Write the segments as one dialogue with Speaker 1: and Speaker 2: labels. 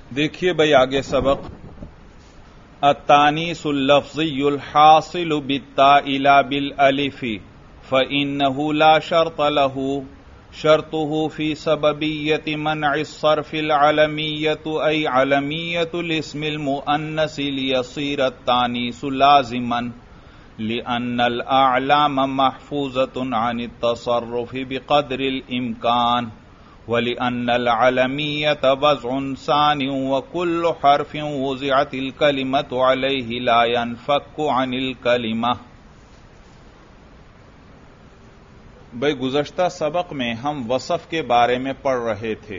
Speaker 1: دیکھیے بھائی آگے سبق التانیث اللفظی الحاصل بالتاء لا بالالف فإنه لا شرط له شرطه في سببية منع الصرف العلمية أي علمية الاسم المؤنث ليصير التانيث لازما لأن الأعلام محفوظة عن التصرف بقدر الإمكان وَلِأَنَّ الْعَلَمِيَّةَ وَضْعٌ ثَانٍ وَكُلُّ حَرْفٍ وُضِعَتِ الْكَلِمَةُ عَلَيْهِ لَا يَنْفَكُّ عَنِ الْكَلِمَةِ۔ بھئی گزشتہ سبق میں ہم وصف کے بارے میں پڑھ رہے تھے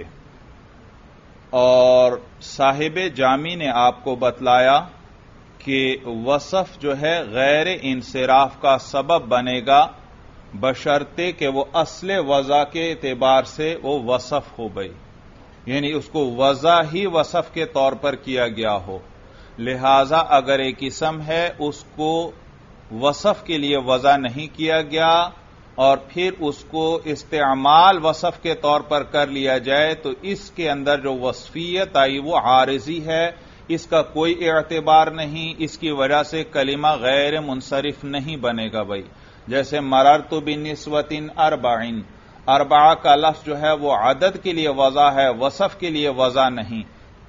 Speaker 1: اور صاحب جامی نے آپ کو بتلایا کہ وصف جو ہے غیر انصراف کا سبب بنے گا بشرطے کہ وہ اصل وضع کے اعتبار سے وہ وصف ہو گئی، یعنی اس کو وضع ہی وصف کے طور پر کیا گیا ہو۔ لہذا اگر ایک اسم ہے اس کو وصف کے لیے وضع نہیں کیا گیا اور پھر اس کو استعمال وصف کے طور پر کر لیا جائے تو اس کے اندر جو وصفیت آئی وہ عارضی ہے، اس کا کوئی اعتبار نہیں، اس کی وجہ سے کلمہ غیر منصرف نہیں بنے گا۔ بھائی جیسے مررت بنسوۃ اربعین، اربعہ کا لفظ جو ہے وہ عدد کے لیے وضع ہے، وصف کے لیے وضع نہیں،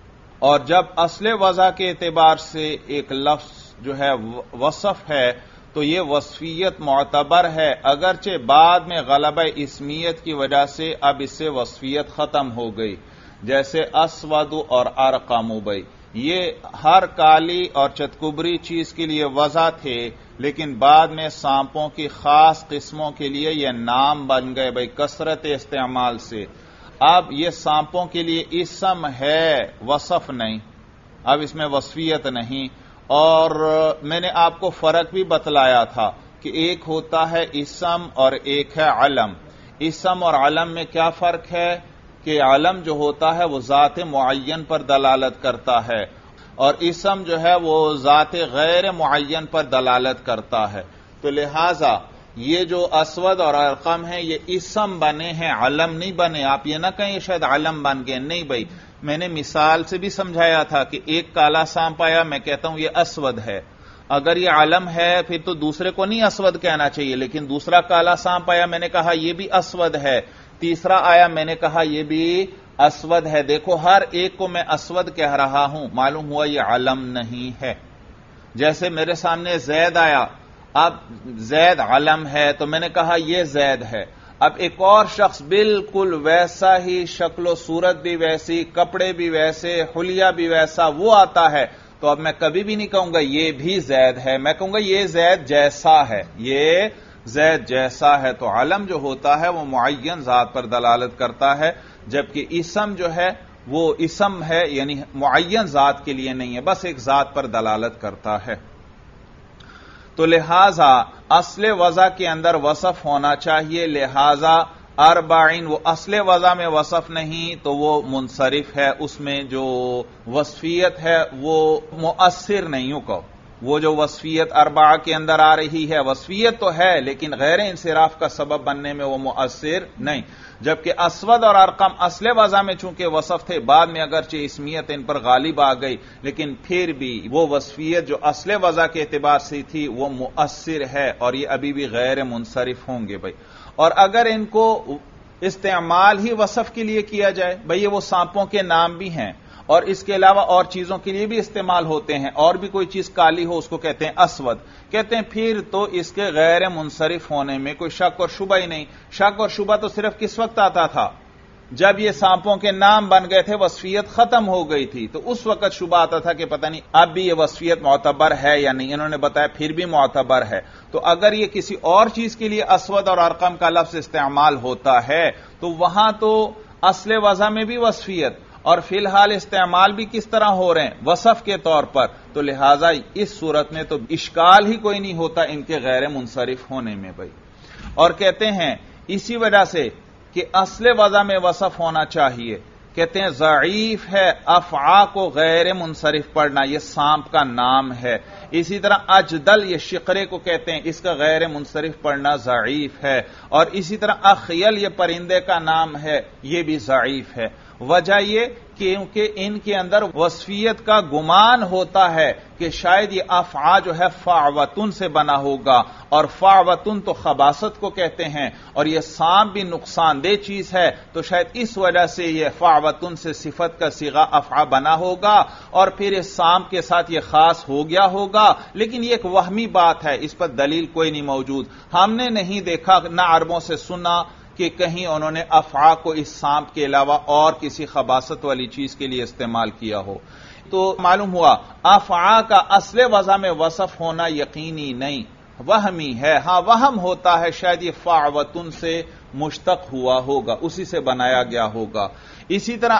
Speaker 1: اور جب اصل وضع کے اعتبار سے ایک لفظ جو ہے وصف ہے تو یہ وصفیت معتبر ہے، اگرچہ بعد میں غلبہ اسمیت کی وجہ سے اب اس سے وصفیت ختم ہو گئی، جیسے اسود اور ارقم۔ بھائی یہ ہر کالی اور چتکبری چیز کے لیے وضع تھے، لیکن بعد میں سانپوں کی خاص قسموں کے لیے یہ نام بن گئے بھائی کثرت استعمال سے۔ اب یہ سانپوں کے لیے اسم ہے، وصف نہیں، اب اس میں وصفیت نہیں۔ اور میں نے آپ کو فرق بھی بتلایا تھا کہ ایک ہوتا ہے اسم اور ایک ہے علم۔ اسم اور علم میں کیا فرق ہے کہ علم جو ہوتا ہے وہ ذات معین پر دلالت کرتا ہے اور اسم جو ہے وہ ذات غیر معین پر دلالت کرتا ہے، تو لہذا یہ جو اسود اور ارقم ہیں یہ اسم بنے ہیں، علم نہیں بنے۔ آپ یہ نہ کہیں شاید علم بن گئے، نہیں بھائی، میں نے مثال سے بھی سمجھایا تھا کہ ایک کالا سانپ آیا، میں کہتا ہوں یہ اسود ہے، اگر یہ علم ہے پھر تو دوسرے کو نہیں اسود کہنا چاہیے، لیکن دوسرا کالا سانپ آیا، میں نے کہا یہ بھی اسود ہے، تیسرا آیا میں نے کہا یہ بھی اسود ہے۔ دیکھو ہر ایک کو میں اسود کہہ رہا ہوں، معلوم ہوا یہ علم نہیں ہے۔ جیسے میرے سامنے زید آیا، اب زید علم ہے تو میں نے کہا یہ زید ہے۔ اب ایک اور شخص بالکل ویسا ہی، شکل و صورت بھی ویسی، کپڑے بھی ویسے، حلیہ بھی ویسا وہ آتا ہے، تو اب میں کبھی بھی نہیں کہوں گا یہ بھی زید ہے، میں کہوں گا یہ زید جیسا ہے، یہ زید جیسا ہے۔ تو علم جو ہوتا ہے وہ معین ذات پر دلالت کرتا ہے، جبکہ اسم جو ہے وہ اسم ہے یعنی معین ذات کے لیے نہیں ہے، بس ایک ذات پر دلالت کرتا ہے۔ تو لہذا اصل وضع کے اندر وصف ہونا چاہیے، لہذا اربعین وہ اصل وضع میں وصف نہیں تو وہ منصرف ہے، اس میں جو وصفیت ہے وہ مؤثر نہیں ہو، وہ جو وصفیت اربعہ کے اندر آ رہی ہے وصفیت تو ہے لیکن غیر انصراف کا سبب بننے میں وہ مؤثر نہیں، جبکہ اسود اور ارقم اصل وضع میں چونکہ وصف تھے، بعد میں اگرچہ اسمیت ان پر غالب آ گئی لیکن پھر بھی وہ وصفیت جو اصل وضع کے اعتبار سے تھی وہ مؤثر ہے اور یہ ابھی بھی غیر منصرف ہوں گے۔ بھائی اور اگر ان کو استعمال ہی وصف کے لیے کیا جائے، بھائی یہ وہ سانپوں کے نام بھی ہیں اور اس کے علاوہ اور چیزوں کے لیے بھی استعمال ہوتے ہیں، اور بھی کوئی چیز کالی ہو اس کو کہتے ہیں اسود، کہتے ہیں پھر تو اس کے غیر منصرف ہونے میں کوئی شک اور شبہ ہی نہیں۔ شک اور شبہ تو صرف کس وقت آتا تھا؟ جب یہ سانپوں کے نام بن گئے تھے، وصفیت ختم ہو گئی تھی، تو اس وقت شبہ آتا تھا کہ پتہ نہیں اب بھی یہ وصفیت معتبر ہے یا نہیں، انہوں نے بتایا پھر بھی معتبر ہے۔ تو اگر یہ کسی اور چیز کے لیے اسود اور ارقم کا لفظ استعمال ہوتا ہے تو وہاں تو اصل وضع میں بھی وصفیت اور فی الحال استعمال بھی کس طرح ہو رہے ہیں؟ وصف کے طور پر، تو لہذا اس صورت میں تو اشکال ہی کوئی نہیں ہوتا ان کے غیر منصرف ہونے میں۔ بھائی اور کہتے ہیں اسی وجہ سے کہ اصل وضع میں وصف ہونا چاہیے کہتے ہیں ضعیف ہے افعا کو غیر منصرف پڑھنا، یہ سانپ کا نام ہے. اسی طرح اجدل یہ شقرے کو کہتے ہیں، اس کا غیر منصرف پڑھنا ضعیف ہے. اور اسی طرح اخیل یہ پرندے کا نام ہے، یہ بھی ضعیف ہے. وجہ یہ کیونکہ ان کے اندر وصفیت کا گمان ہوتا ہے کہ شاید یہ افعا جو ہے فعوتن سے بنا ہوگا، اور فعوتن تو خباثت کو کہتے ہیں، اور یہ سانپ بھی نقصان دہ چیز ہے، تو شاید اس وجہ سے یہ فعوتن سے صفت کا صیغہ افعا بنا ہوگا، اور پھر اس سانپ کے ساتھ یہ خاص ہو گیا ہوگا. لیکن یہ ایک وہمی بات ہے، اس پر دلیل کوئی نہیں موجود. ہم نے نہیں دیکھا، نہ عربوں سے سنا کہ کہیں انہوں نے افعا کو اس سانپ کے علاوہ اور کسی خباثت والی چیز کے لیے استعمال کیا ہو. تو معلوم ہوا افعا کا اصل وضع میں وصف ہونا یقینی نہیں، وہمی ہے. ہاں وہم ہوتا ہے شاید یہ فعوتن سے مشتق ہوا ہوگا، اسی سے بنایا گیا ہوگا. اسی طرح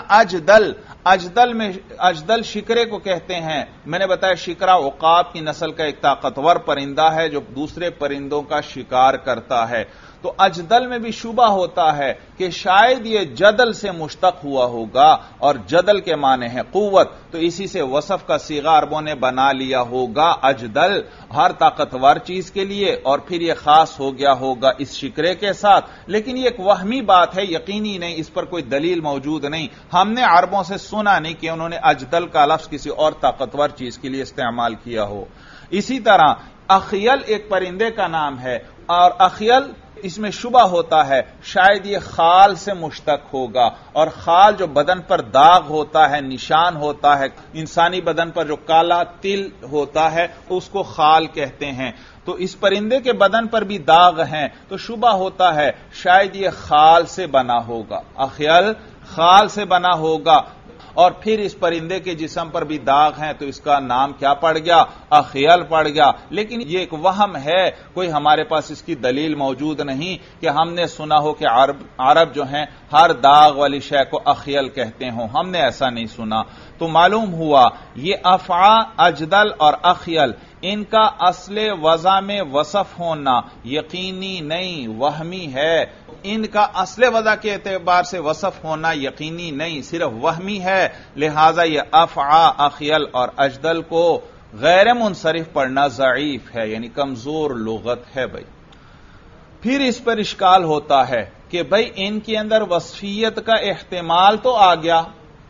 Speaker 1: اجدل شکرے کو کہتے ہیں. میں نے بتایا شکرا عقاب کی نسل کا ایک طاقتور پرندہ ہے جو دوسرے پرندوں کا شکار کرتا ہے. تو اجدل میں بھی شبہ ہوتا ہے کہ شاید یہ جدل سے مشتق ہوا ہوگا، اور جدل کے معنی ہے قوت، تو اسی سے وصف کا صیغہ عربوں نے بنا لیا ہوگا اجدل ہر طاقتور چیز کے لیے، اور پھر یہ خاص ہو گیا ہوگا اس شکرے کے ساتھ. لیکن یہ ایک وہمی بات ہے، یقینی نہیں، اس پر کوئی دلیل موجود نہیں. ہم نے عربوں سے سنا نہیں کہ انہوں نے اجدل کا لفظ کسی اور طاقتور چیز کے لیے استعمال کیا ہو. اسی طرح اخیل ایک پرندے کا نام ہے، اور اخیل اس میں شبہ ہوتا ہے شاید یہ خال سے مشتق ہوگا، اور خال جو بدن پر داغ ہوتا ہے، نشان ہوتا ہے، انسانی بدن پر جو کالا تل ہوتا ہے اس کو خال کہتے ہیں. تو اس پرندے کے بدن پر بھی داغ ہیں، تو شبہ ہوتا ہے شاید یہ خال سے بنا ہوگا، اخیل خال سے بنا ہوگا. اور پھر اس پرندے کے جسم پر بھی داغ ہیں، تو اس کا نام کیا پڑ گیا؟ اخیل پڑ گیا. لیکن یہ ایک وہم ہے، کوئی ہمارے پاس اس کی دلیل موجود نہیں کہ ہم نے سنا ہو کہ عرب جو ہیں ہر داغ والی شے کو اخیل کہتے ہوں، ہم نے ایسا نہیں سنا. تو معلوم ہوا یہ افعا، اجدل اور اخیل ان کا اصل وضع میں وصف ہونا یقینی نہیں، وہمی ہے. ان کا اصل وضع کے اعتبار سے وصف ہونا یقینی نہیں، صرف وہمی ہے. لہذا یہ افعا، اخیل اور اجدل کو غیر منصرف پڑھنا ضعیف ہے، یعنی کمزور لغت ہے. بھائی پھر اس پر اشکال ہوتا ہے کہ بھائی ان کے اندر وصفیت کا احتمال تو آ گیا،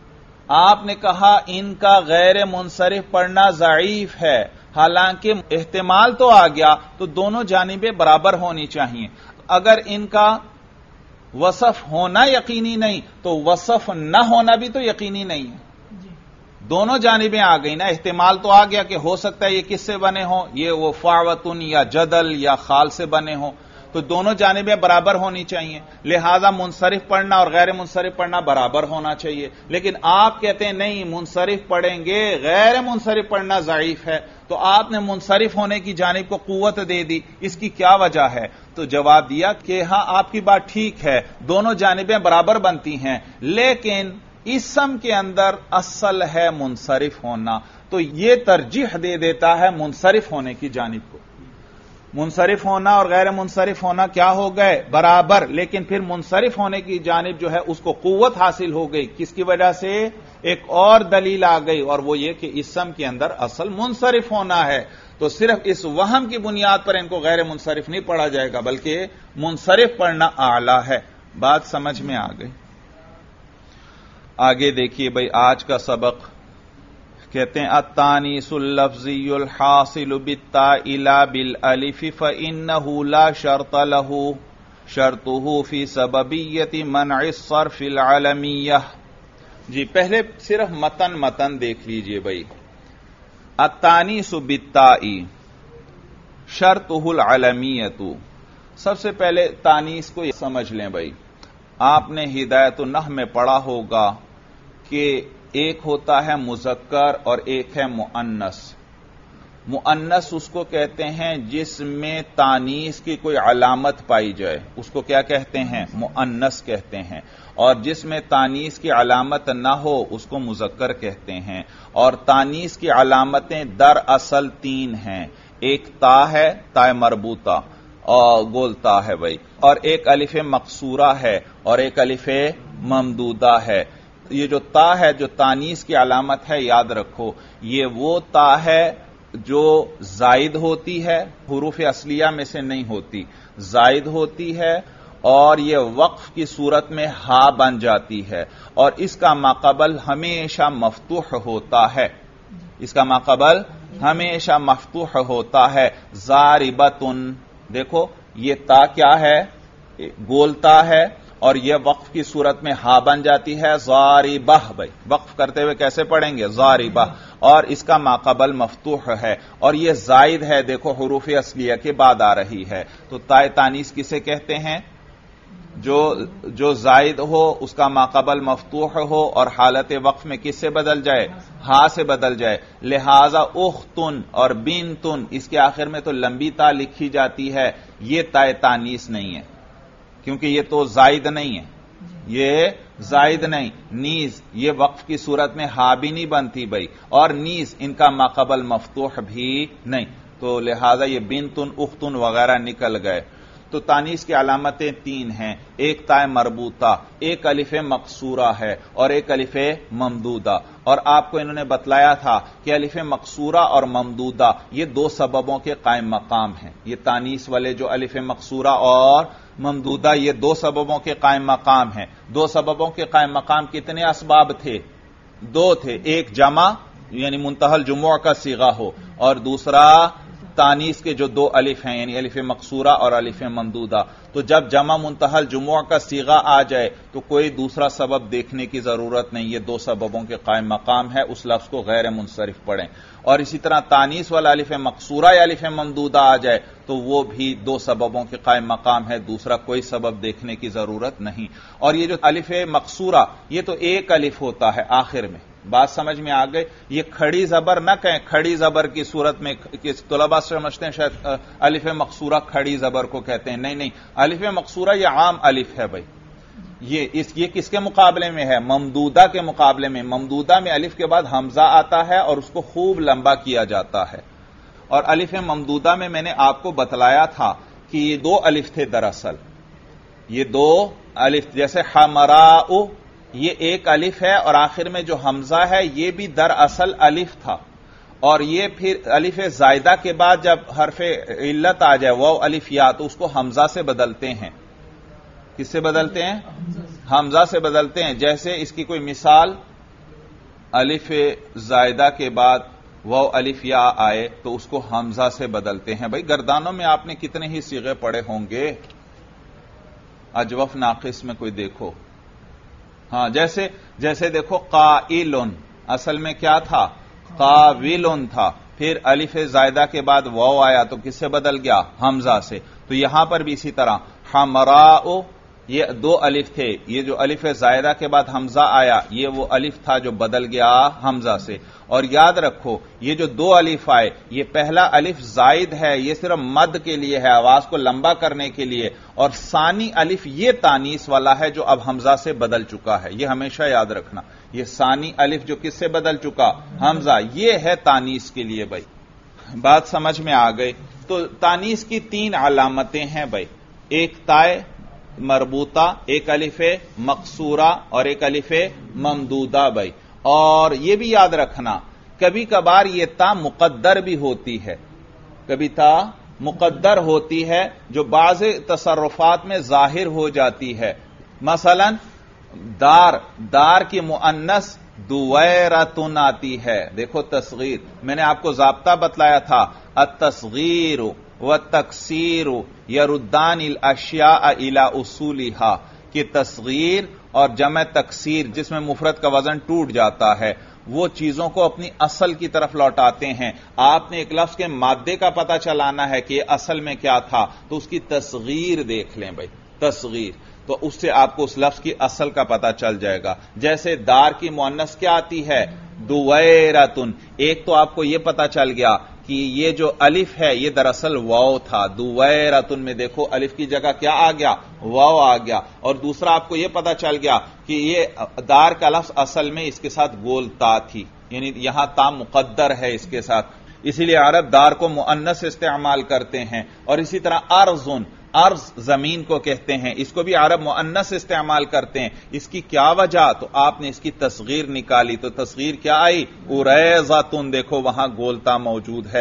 Speaker 1: آپ نے کہا ان کا غیر منصرف پڑھنا ضعیف ہے، حالانکہ احتمال تو آ گیا، تو دونوں جانبیں برابر ہونی چاہیے. اگر ان کا وصف ہونا یقینی نہیں تو وصف نہ ہونا بھی تو یقینی نہیں ہے. دونوں جانبیں آ گئی نا، احتمال تو آ گیا کہ ہو سکتا ہے یہ کس سے بنے ہوں، یہ وہ فعوتن یا جدل یا خال سے بنے ہوں، تو دونوں جانبیں برابر ہونی چاہیے. لہذا منصرف پڑھنا اور غیر منصرف پڑھنا برابر ہونا چاہیے. لیکن آپ کہتے ہیں نہیں منصرف پڑھیں گے، غیر منصرف پڑھنا ضعیف ہے، تو آپ نے منصرف ہونے کی جانب کو قوت دے دی. اس کی کیا وجہ ہے؟ تو جواب دیا کہ ہاں آپ کی بات ٹھیک ہے، دونوں جانبیں برابر بنتی ہیں، لیکن اسم کے اندر اصل ہے منصرف ہونا، تو یہ ترجیح دے دیتا ہے منصرف ہونے کی جانب کو. منصرف ہونا اور غیر منصرف ہونا کیا ہو گئے؟ برابر. لیکن پھر منصرف ہونے کی جانب جو ہے اس کو قوت حاصل ہو گئی. کس کی وجہ سے؟ ایک اور دلیل آ گئی، اور وہ یہ کہ اسم کے اندر اصل منصرف ہونا ہے. تو صرف اس وہم کی بنیاد پر ان کو غیر منصرف نہیں پڑھا جائے گا، بلکہ منصرف پڑھنا اعلی ہے. بات سمجھ میں آ گئی؟ آگے دیکھیے بھائی آج کا سبق کہتے ہیں التانیث اللفظی الحاصل بالتاء لا بالالف فإنه لا شرط له شرطه في سببیت منع الصرف العلمیہ. جی پہلے صرف متن دیکھ لیجئے بھائی. التانیث بالتاء شرطه العلمیۃ. سب سے پہلے تانیث کو سمجھ لیں بھائی. آپ نے ہدایت النحو میں پڑھا ہوگا کہ ایک ہوتا ہے مذکر اور ایک ہے مؤنث. مؤنث اس کو کہتے ہیں جس میں تانیث کی کوئی علامت پائی جائے، اس کو کیا کہتے ہیں؟ مؤنث کہتے ہیں. اور جس میں تانیث کی علامت نہ ہو اس کو مذکر کہتے ہیں. اور تانیث کی علامتیں دراصل تین ہیں. ایک تا ہے، تا مربوطہ اور گول تا ہے بھائی، اور ایک الف مقصورہ ہے، اور ایک الف ممدودہ ہے. یہ جو تا ہے جو تانیث کی علامت ہے، یاد رکھو یہ وہ تا ہے جو زائد ہوتی ہے، حروف اصلیہ میں سے نہیں ہوتی، زائد ہوتی ہے اور یہ وقف کی صورت میں ہا بن جاتی ہے، اور اس کا ماقبل ہمیشہ مفتوح ہوتا ہے، اس کا ماقبل ہمیشہ مفتوح ہوتا ہے۔ ضاربتن، دیکھو یہ تا کیا ہے؟ گولتا ہے، اور یہ وقف کی صورت میں ہا بن جاتی ہے ضاربہ، بھائی وقف کرتے ہوئے کیسے پڑھیں گے؟ ضاربہ، اور اس کا ماقبل مفتوح ہے، اور یہ زائد ہے، دیکھو حروف اصلیہ کے بعد آ رہی ہے، تو تائے تانیث کسے کہتے ہیں؟ جو زائد ہو اس کا ماقبل مفتوح ہو اور حالت وقف میں کس سے بدل جائے؟ ہا سے بدل جائے۔ لہذا اختن اور بنتن اس کے آخر میں تو لمبی تا لکھی جاتی ہے، یہ تائے تانیث نہیں ہے کیونکہ یہ تو زائد نہیں ہے، یہ زائد نہیں۔ نیز یہ وقف کی صورت میں ہا بھی نہیں بنتی بھائی، اور نیز ان کا ماقبل مفتوح بھی نہیں، تو لہذا یہ بنتن اختن وغیرہ نکل گئے۔ تو تانیث کی علامتیں تین ہیں، ایک تائے مربوطہ، ایک الف مقصورہ ہے، اور ایک الف ممدودہ، اور آپ کو انہوں نے بتلایا تھا کہ الف مقصورہ اور ممدودہ یہ دو سببوں کے قائم مقام ہیں، یہ تانیث والے جو الف مقصورہ اور ممدودہ یہ دو سببوں کے قائم مقام ہیں۔ دو سببوں کے قائم مقام کتنے اسباب تھے؟ دو تھے، ایک جمع یعنی منتہی الجموع کا صیغہ ہو، اور دوسرا تانیث کے جو دو الف ہیں یعنی الف مقصورہ اور الف ممدودہ۔ تو جب جمع منتہی الجموع کا صیغہ آ جائے تو کوئی دوسرا سبب دیکھنے کی ضرورت نہیں، یہ دو سببوں کے قائم مقام ہے، اس لفظ کو غیر منصرف پڑھیں۔ اور اسی طرح تانیث والا الف مقصورہ یا الف ممدودہ آ جائے تو وہ بھی دو سببوں کے قائم مقام ہے، دوسرا کوئی سبب دیکھنے کی ضرورت نہیں۔ اور یہ جو الف مقصورہ یہ تو ایک الف ہوتا ہے آخر میں، بات سمجھ میں آ گئی؟ یہ کھڑی زبر نہ کہیں، کھڑی زبر کی صورت میں طلباء سمجھتے ہیں شاید الف مقصورہ کھڑی زبر کو کہتے ہیں، نہیں نہیں، الف مقصورہ یہ عام الف ہے بھائی، یہ کس کے مقابلے میں ہے؟ ممدودہ کے مقابلے میں۔ ممدودہ میں الف کے بعد حمزہ آتا ہے اور اس کو خوب لمبا کیا جاتا ہے، اور الف ممدودہ میں نے آپ کو بتلایا تھا کہ یہ دو الف تھے دراصل، یہ دو الف، جیسے حمراء یہ ایک الف ہے اور آخر میں جو حمزہ ہے یہ بھی دراصل الف تھا، اور یہ پھر الف زائدہ کے بعد جب حرف علت آ جائے واو الف یا تو اس کو حمزہ سے بدلتے ہیں۔ کس سے بدلتے ہیں؟ حمزہ سے بدلتے ہیں۔ جیسے اس کی کوئی مثال، الف زائدہ کے بعد واو الف یا آئے تو اس کو حمزہ سے بدلتے ہیں۔ بھائی گردانوں میں آپ نے کتنے ہی صیغے پڑھے ہوں گے، اجوف ناقص میں کوئی دیکھو، ہاں جیسے دیکھو قائلن اصل میں کیا تھا؟ قاولن تھا، پھر الف زائدہ کے بعد واو آیا تو کس سے بدل گیا؟ حمزہ سے۔ تو یہاں پر بھی اسی طرح حمراء یہ دو الف تھے، یہ جو الف زائدہ کے بعد حمزہ آیا یہ وہ الف تھا جو بدل گیا حمزہ سے۔ اور یاد رکھو یہ جو دو الف آئے یہ پہلا الف زائد ہے، یہ صرف مد کے لیے ہے، آواز کو لمبا کرنے کے لیے، اور ثانی الف یہ تانیث والا ہے جو اب حمزہ سے بدل چکا ہے، یہ ہمیشہ یاد رکھنا، یہ ثانی الف جو کس سے بدل چکا؟ حمزہ، یہ ہے تانیث کے لیے۔ بھائی بات سمجھ میں آ گئی؟ تو تانیث کی تین علامتیں ہیں بھائی، ایک تائے مربوطہ، ایک الف مقصورہ اور ایک الف ممدودہ بھائی۔ اور یہ بھی یاد رکھنا کبھی کبھار یہ تا مقدر بھی ہوتی ہے، کبھی تا مقدر ہوتی ہے جو بعض تصرفات میں ظاہر ہو جاتی ہے، مثلا دار کی مؤنث دویرتن آتی ہے، دیکھو تصغیر، میں نے آپ کو ضابطہ بتلایا تھا، التصغیر والتکسیر یردان الاشیاء الی اصولها، کہ تصغیر اور جمع تکسیر جس میں مفرد کا وزن ٹوٹ جاتا ہے وہ چیزوں کو اپنی اصل کی طرف لوٹاتے ہیں۔ آپ نے ایک لفظ کے مادے کا پتہ چلانا ہے کہ یہ اصل میں کیا تھا تو اس کی تصغیر دیکھ لیں بھائی، تصغیر، تو اس سے آپ کو اس لفظ کی اصل کا پتہ چل جائے گا۔ جیسے دار کی مؤنث کیا آتی ہے؟ دویرتن، ایک تو آپ کو یہ پتہ چل گیا کہ یہ جو الف ہے یہ دراصل واو تھا، دویرتن میں دیکھو الف کی جگہ کیا آ گیا؟ واو آ گیا۔ اور دوسرا آپ کو یہ پتہ چل گیا کہ یہ دار کا لفظ اصل میں اس کے ساتھ گول تا تھی، یعنی یہاں تا مقدر ہے اس کے ساتھ، اسی لیے عرب دار کو مؤنث استعمال کرتے ہیں۔ اور اسی طرح ارزن، ارض زمین کو کہتے ہیں، اس کو بھی عرب مؤنث استعمال کرتے ہیں. اس کی کیا وجہ؟ تو آپ نے اس کی تصغیر نکالی تو تصغیر کیا آئی؟ اریضۃ، دیکھو وہاں گولتا موجود ہے.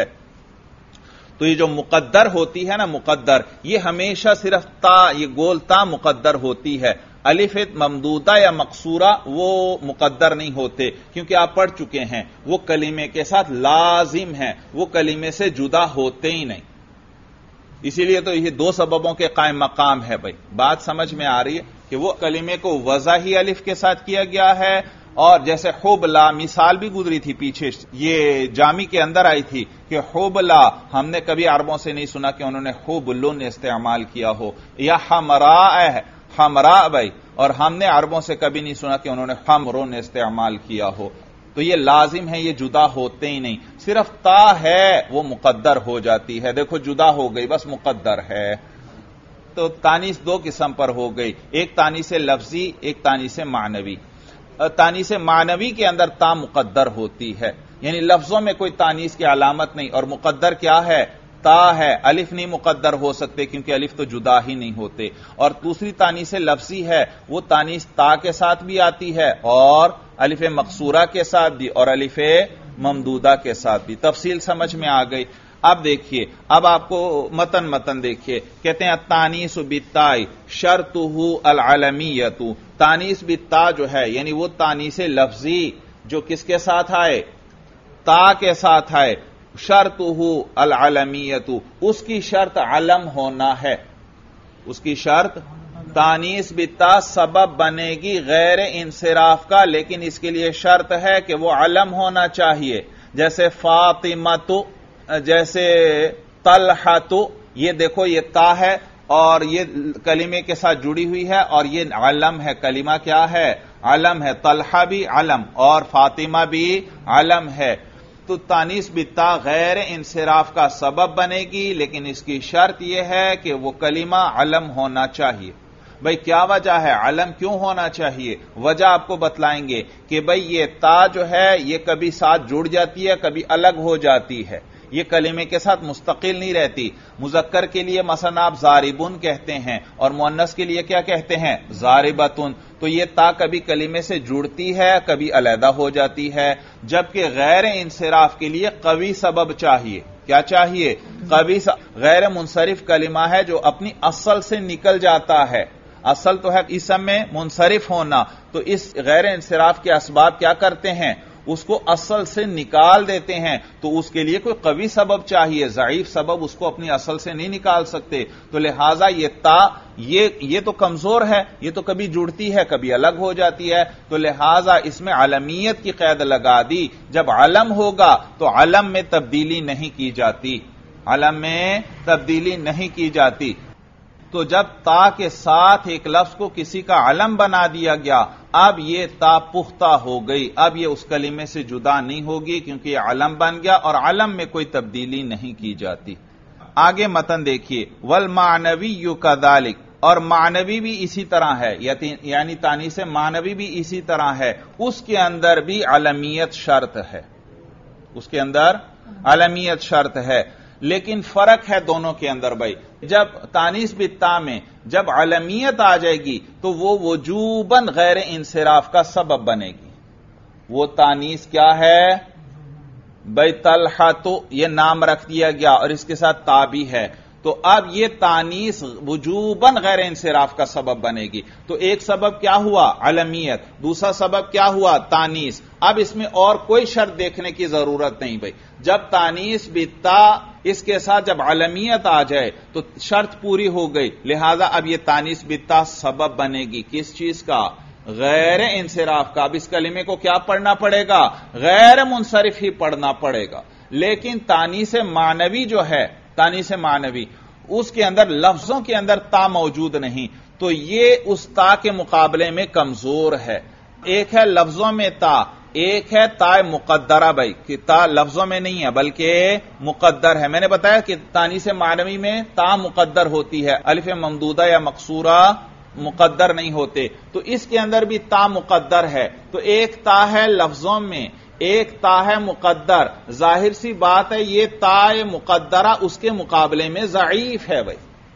Speaker 1: تو یہ جو مقدر ہوتی ہے نا، مقدر، یہ ہمیشہ صرف تا، یہ گولتا مقدر ہوتی ہے. الف ممدودہ یا مقصورہ وہ مقدر نہیں ہوتے، کیونکہ آپ پڑھ چکے ہیں وہ کلمے کے ساتھ لازم ہیں، وہ کلمے سے جدا ہوتے ہی نہیں. اسی لیے تو یہ دو سببوں کے قائم مقام ہے. بھائی بات سمجھ میں آ رہی ہے کہ وہ کلمے کو وضع ہی الف کے ساتھ کیا گیا ہے. اور جیسے حبلا مثال بھی گزری تھی پیچھے، یہ جامی کے اندر آئی تھی کہ حبلا ہم نے کبھی عربوں سے نہیں سنا کہ انہوں نے حبلن استعمال کیا ہو، یا حمراء ہے، حمراء بھائی، اور ہم نے عربوں سے کبھی نہیں سنا کہ انہوں نے حمرن استعمال کیا ہو. تو یہ لازم ہے، یہ جدا ہوتے ہی نہیں. صرف تا ہے وہ مقدر ہو جاتی ہے. دیکھو جدا ہو گئی، بس مقدر ہے. تو تانیث دو قسم پر ہو گئی، ایک تانیث لفظی، ایک تانیث معنوی. تانیث معنوی کے اندر تا مقدر ہوتی ہے، یعنی لفظوں میں کوئی تانیث کی علامت نہیں، اور مقدر کیا ہے؟ تا ہے. الف نہیں مقدر ہو سکتے کیونکہ الف تو جدا ہی نہیں ہوتے. اور دوسری تانیث لفظی ہے، وہ تانیث تا کے ساتھ بھی آتی ہے اور الف مقصورہ کے ساتھ بھی اور الف ممدودہ کے ساتھ بھی. تفصیل سمجھ میں آ گئی. اب دیکھیے، اب آپ کو متن دیکھیے. کہتے ہیں التانیث بالتاء شرطہ العلمیۃ. تانیث بالتا جو ہے یعنی وہ تانیث لفظی جو کس کے ساتھ آئے؟ تا کے ساتھ آئے. شرطہ العلمیۃ، اس کی شرط علم ہونا ہے. اس کی شرط تانیث بالتا سبب بنے گی غیر انصراف کا، لیکن اس کے لیے شرط ہے کہ وہ علم ہونا چاہیے. جیسے فاطمۃ، جیسے طلحۃ. یہ دیکھو یہ تا ہے اور یہ کلمے کے ساتھ جڑی ہوئی ہے اور یہ علم ہے. کلمہ کیا ہے؟ علم ہے. طلحہ بھی علم اور فاطمہ بھی علم ہے. تو تانیث بالتا غیر انصراف کا سبب بنے گی، لیکن اس کی شرط یہ ہے کہ وہ کلمہ علم ہونا چاہیے. بھئی کیا وجہ ہے؟ علم کیوں ہونا چاہیے؟ وجہ آپ کو بتلائیں گے کہ بھئی یہ تا جو ہے یہ کبھی ساتھ جڑ جاتی ہے، کبھی الگ ہو جاتی ہے. یہ کلمے کے ساتھ مستقل نہیں رہتی. مذکر کے لیے مثلا آپ ضاربن کہتے ہیں اور مؤنث کے لیے کیا کہتے ہیں؟ ضاربتن. تو یہ تا کبھی کلمے سے جڑتی ہے، کبھی علیحدہ ہو جاتی ہے. جبکہ غیر انصراف کے لیے قوی سبب چاہیے. کیا چاہیے؟ قوی غیر منصرف کلمہ ہے جو اپنی اصل سے نکل جاتا ہے. اصل تو ہے اسم میں منصرف ہونا، تو اس غیر انصراف کے اسباب کیا کرتے ہیں؟ اس کو اصل سے نکال دیتے ہیں. تو اس کے لیے کوئی قوی سبب چاہیے. ضعیف سبب اس کو اپنی اصل سے نہیں نکال سکتے. تو لہذا یہ تا یہ تو کمزور ہے، یہ تو کبھی جڑتی ہے کبھی الگ ہو جاتی ہے. تو لہذا اس میں علمیت کی قید لگا دی. جب علم ہوگا تو علم میں تبدیلی نہیں کی جاتی. علم میں تبدیلی نہیں کی جاتی. تو جب تا کے ساتھ ایک لفظ کو کسی کا علم بنا دیا گیا، اب یہ تا پختہ ہو گئی. اب یہ اس کلمے سے جدا نہیں ہوگی کیونکہ یہ علم بن گیا اور علم میں کوئی تبدیلی نہیں کی جاتی. آگے متن دیکھیے. والمعنوی کذالک، اور معنوی بھی اسی طرح ہے، یعنی تانیث معنوی بھی اسی طرح ہے. اس کے اندر بھی علمیت شرط ہے. اس کے اندر علمیت شرط ہے، لیکن فرق ہے دونوں کے اندر. بھائی جب تانیث بالتا میں جب علمیت آ جائے گی تو وہ وجوباً غیر انصراف کا سبب بنے گی. وہ تانیث کیا ہے؟ بھائی طلحہ تو یہ نام رکھ دیا گیا اور اس کے ساتھ تا بھی ہے، تو اب یہ تانیث وجوباً غیر انصراف کا سبب بنے گی. تو ایک سبب کیا ہوا؟ علمیت. دوسرا سبب کیا ہوا؟ تانیث. اب اس میں اور کوئی شرط دیکھنے کی ضرورت نہیں. بھائی جب تانیث بالتا اس کے ساتھ جب علمیت آ جائے تو شرط پوری ہو گئی. لہذا اب یہ تانیث بالتا سبب بنے گی. کس چیز کا؟ غیر انصراف کا. اب اس کلمے کو کیا پڑھنا پڑے گا؟ غیر منصرف ہی پڑھنا پڑے گا. لیکن تانیث معنوی جو ہے، تانیث معنوی، اس کے اندر لفظوں کے اندر تا موجود نہیں، تو یہ اس تا کے مقابلے میں کمزور ہے. ایک ہے لفظوں میں تا، ایک ہے تا مقدرہ. بھائی کہ تا لفظوں میں نہیں ہے بلکہ مقدر ہے. میں نے بتایا کہ تانیث معنوی میں تا مقدر ہوتی ہے، الف ممدودہ یا مقصورہ مقدر نہیں ہوتے. تو اس کے اندر بھی تا مقدر ہے. تو ایک تا ہے لفظوں میں، ایک تا ہے مقدر. ظاہر سی بات ہے یہ تا مقدرہ اس کے مقابلے میں ضعیف ہے. بھائی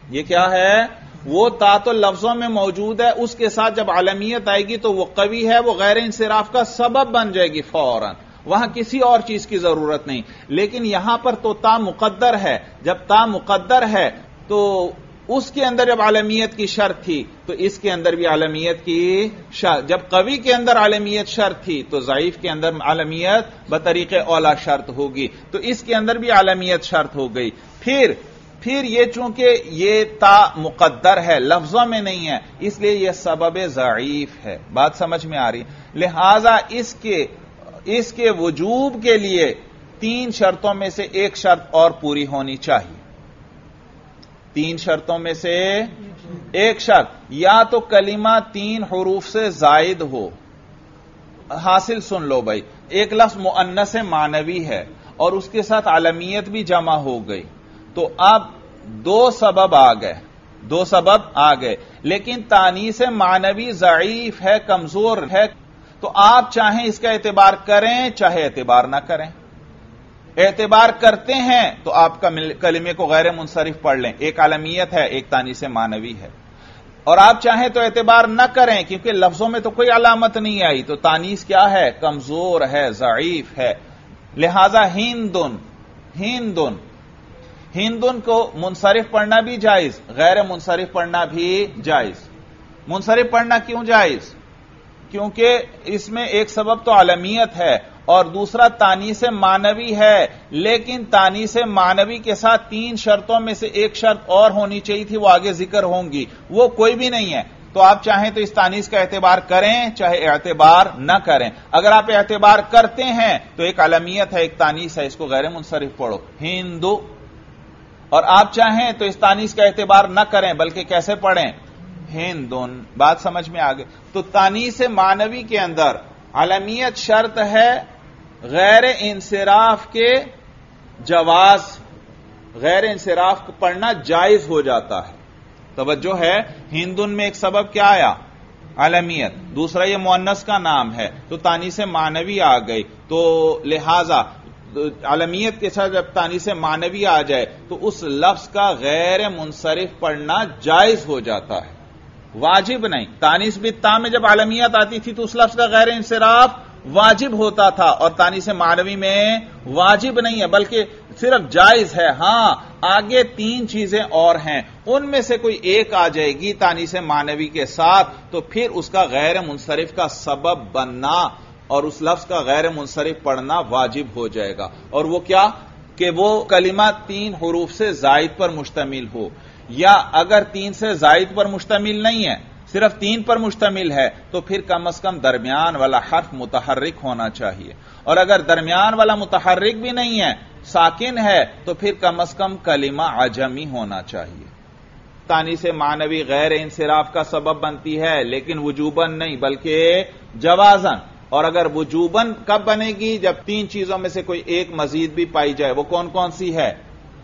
Speaker 1: یہ کیا ہے؟ وہ تا تو لفظوں میں موجود ہے، اس کے ساتھ جب عالمیت آئے گی تو وہ قوی ہے، وہ غیر انصراف کا سبب بن جائے گی فوراً، وہاں کسی اور چیز کی ضرورت نہیں۔ لیکن یہاں پر تو تا مقدر ہے، جب تا مقدر ہے تو اس کے اندر جب عالمیت کی شرط تھی تو اس کے اندر بھی عالمیت کی شرط، جب قوی کے اندر عالمیت شرط تھی تو ضعیف کے اندر عالمیت بطریق اولا شرط ہوگی، تو اس کے اندر بھی عالمیت شرط ہو گئی۔ پھر یہ چونکہ یہ تا مقدر ہے، لفظوں میں نہیں ہے، اس لیے یہ سبب ضعیف ہے۔ بات سمجھ میں آ رہی؟ لہذا اس کے وجوب کے لیے 3 شرطوں میں سے ایک شرط اور پوری ہونی چاہیے۔ 3 شرطوں میں سے ایک شرط، یا تو کلمہ 3 حروف سے زائد ہو۔ حاصل سن لو بھائی، ایک لفظ مؤنث معنوی ہے اور اس کے ساتھ عالمیت بھی جمع ہو گئی، تو اب 2 سبب آ گئے، لیکن تانیث معنوی ضعیف ہے، کمزور ہے، تو آپ چاہیں اس کا اعتبار کریں چاہے اعتبار نہ کریں۔ اعتبار کرتے ہیں تو آپ کا کلمے کو غیر منصرف پڑھ لیں، ایک عالمیت ہے ایک تانیث معنوی ہے، اور آپ چاہیں تو اعتبار نہ کریں کیونکہ لفظوں میں تو کوئی علامت نہیں آئی، تو تانیث کیا ہے؟ کمزور ہے، ضعیف ہے۔ لہذا ہندن کو منصرف پڑھنا بھی جائز، غیر منصرف پڑھنا بھی جائز۔ منصرف پڑھنا کیوں جائز؟ کیونکہ اس میں ایک سبب تو عالمیت ہے اور دوسرا تانیث معنوی ہے، لیکن تانیث معنوی کے ساتھ 3 شرطوں میں سے ایک شرط اور ہونی چاہیے تھی، وہ آگے ذکر ہوں گی، وہ کوئی بھی نہیں ہے، تو آپ چاہیں تو اس تانیث کا اعتبار کریں چاہے اعتبار نہ کریں۔ اگر آپ اعتبار کرتے ہیں تو ایک عالمیت ہے ایک تانیث ہے، اس کو غیر منصرف پڑھو، ہندو، اور آپ چاہیں تو اس تانیث کا اعتبار نہ کریں بلکہ کیسے پڑھیں؟ ہندن۔ بات سمجھ میں آگئے؟ تو تانیث معنوی کے اندر عالمیت شرط ہے، غیر انصراف کے جواز، غیر انصراف پڑھنا جائز ہو جاتا ہے۔ توجہ ہے، ہندن میں ایک سبب کیا آیا؟ عالمیت، دوسرا یہ مؤنث کا نام ہے تو تانیث معنوی آ گئی، تو لہذا عالمیت کے ساتھ جب تانیث معنوی آ جائے تو اس لفظ کا غیر منصرف پڑھنا جائز ہو جاتا ہے، واجب نہیں۔ تانیث بالتا میں جب عالمیت آتی تھی تو اس لفظ کا غیر انصراف واجب ہوتا تھا، اور تانیث معنوی میں واجب نہیں ہے بلکہ صرف جائز ہے۔ ہاں آگے 3 چیزیں اور ہیں، ان میں سے کوئی ایک آ جائے گی تانیث معنوی کے ساتھ تو پھر اس کا غیر منصرف کا سبب بننا اور اس لفظ کا غیر منصرف پڑھنا واجب ہو جائے گا، اور وہ کیا؟ کہ وہ کلمہ 3 حروف سے زائد پر مشتمل ہو، یا اگر 3 سے زائد پر مشتمل نہیں ہے، صرف 3 پر مشتمل ہے تو پھر کم از کم درمیان والا حرف متحرک ہونا چاہیے، اور اگر درمیان والا متحرک بھی نہیں ہے، ساکن ہے، تو پھر کم از کم کلمہ عجمی ہونا چاہیے۔ تانیث معنوی غیر انصراف کا سبب بنتی ہے لیکن وجوباً نہیں بلکہ جوازاً، اور اگر وجوباً کب بنے گی؟ جب 3 چیزوں میں سے کوئی ایک مزید بھی پائی جائے، وہ کون کون سی ہے؟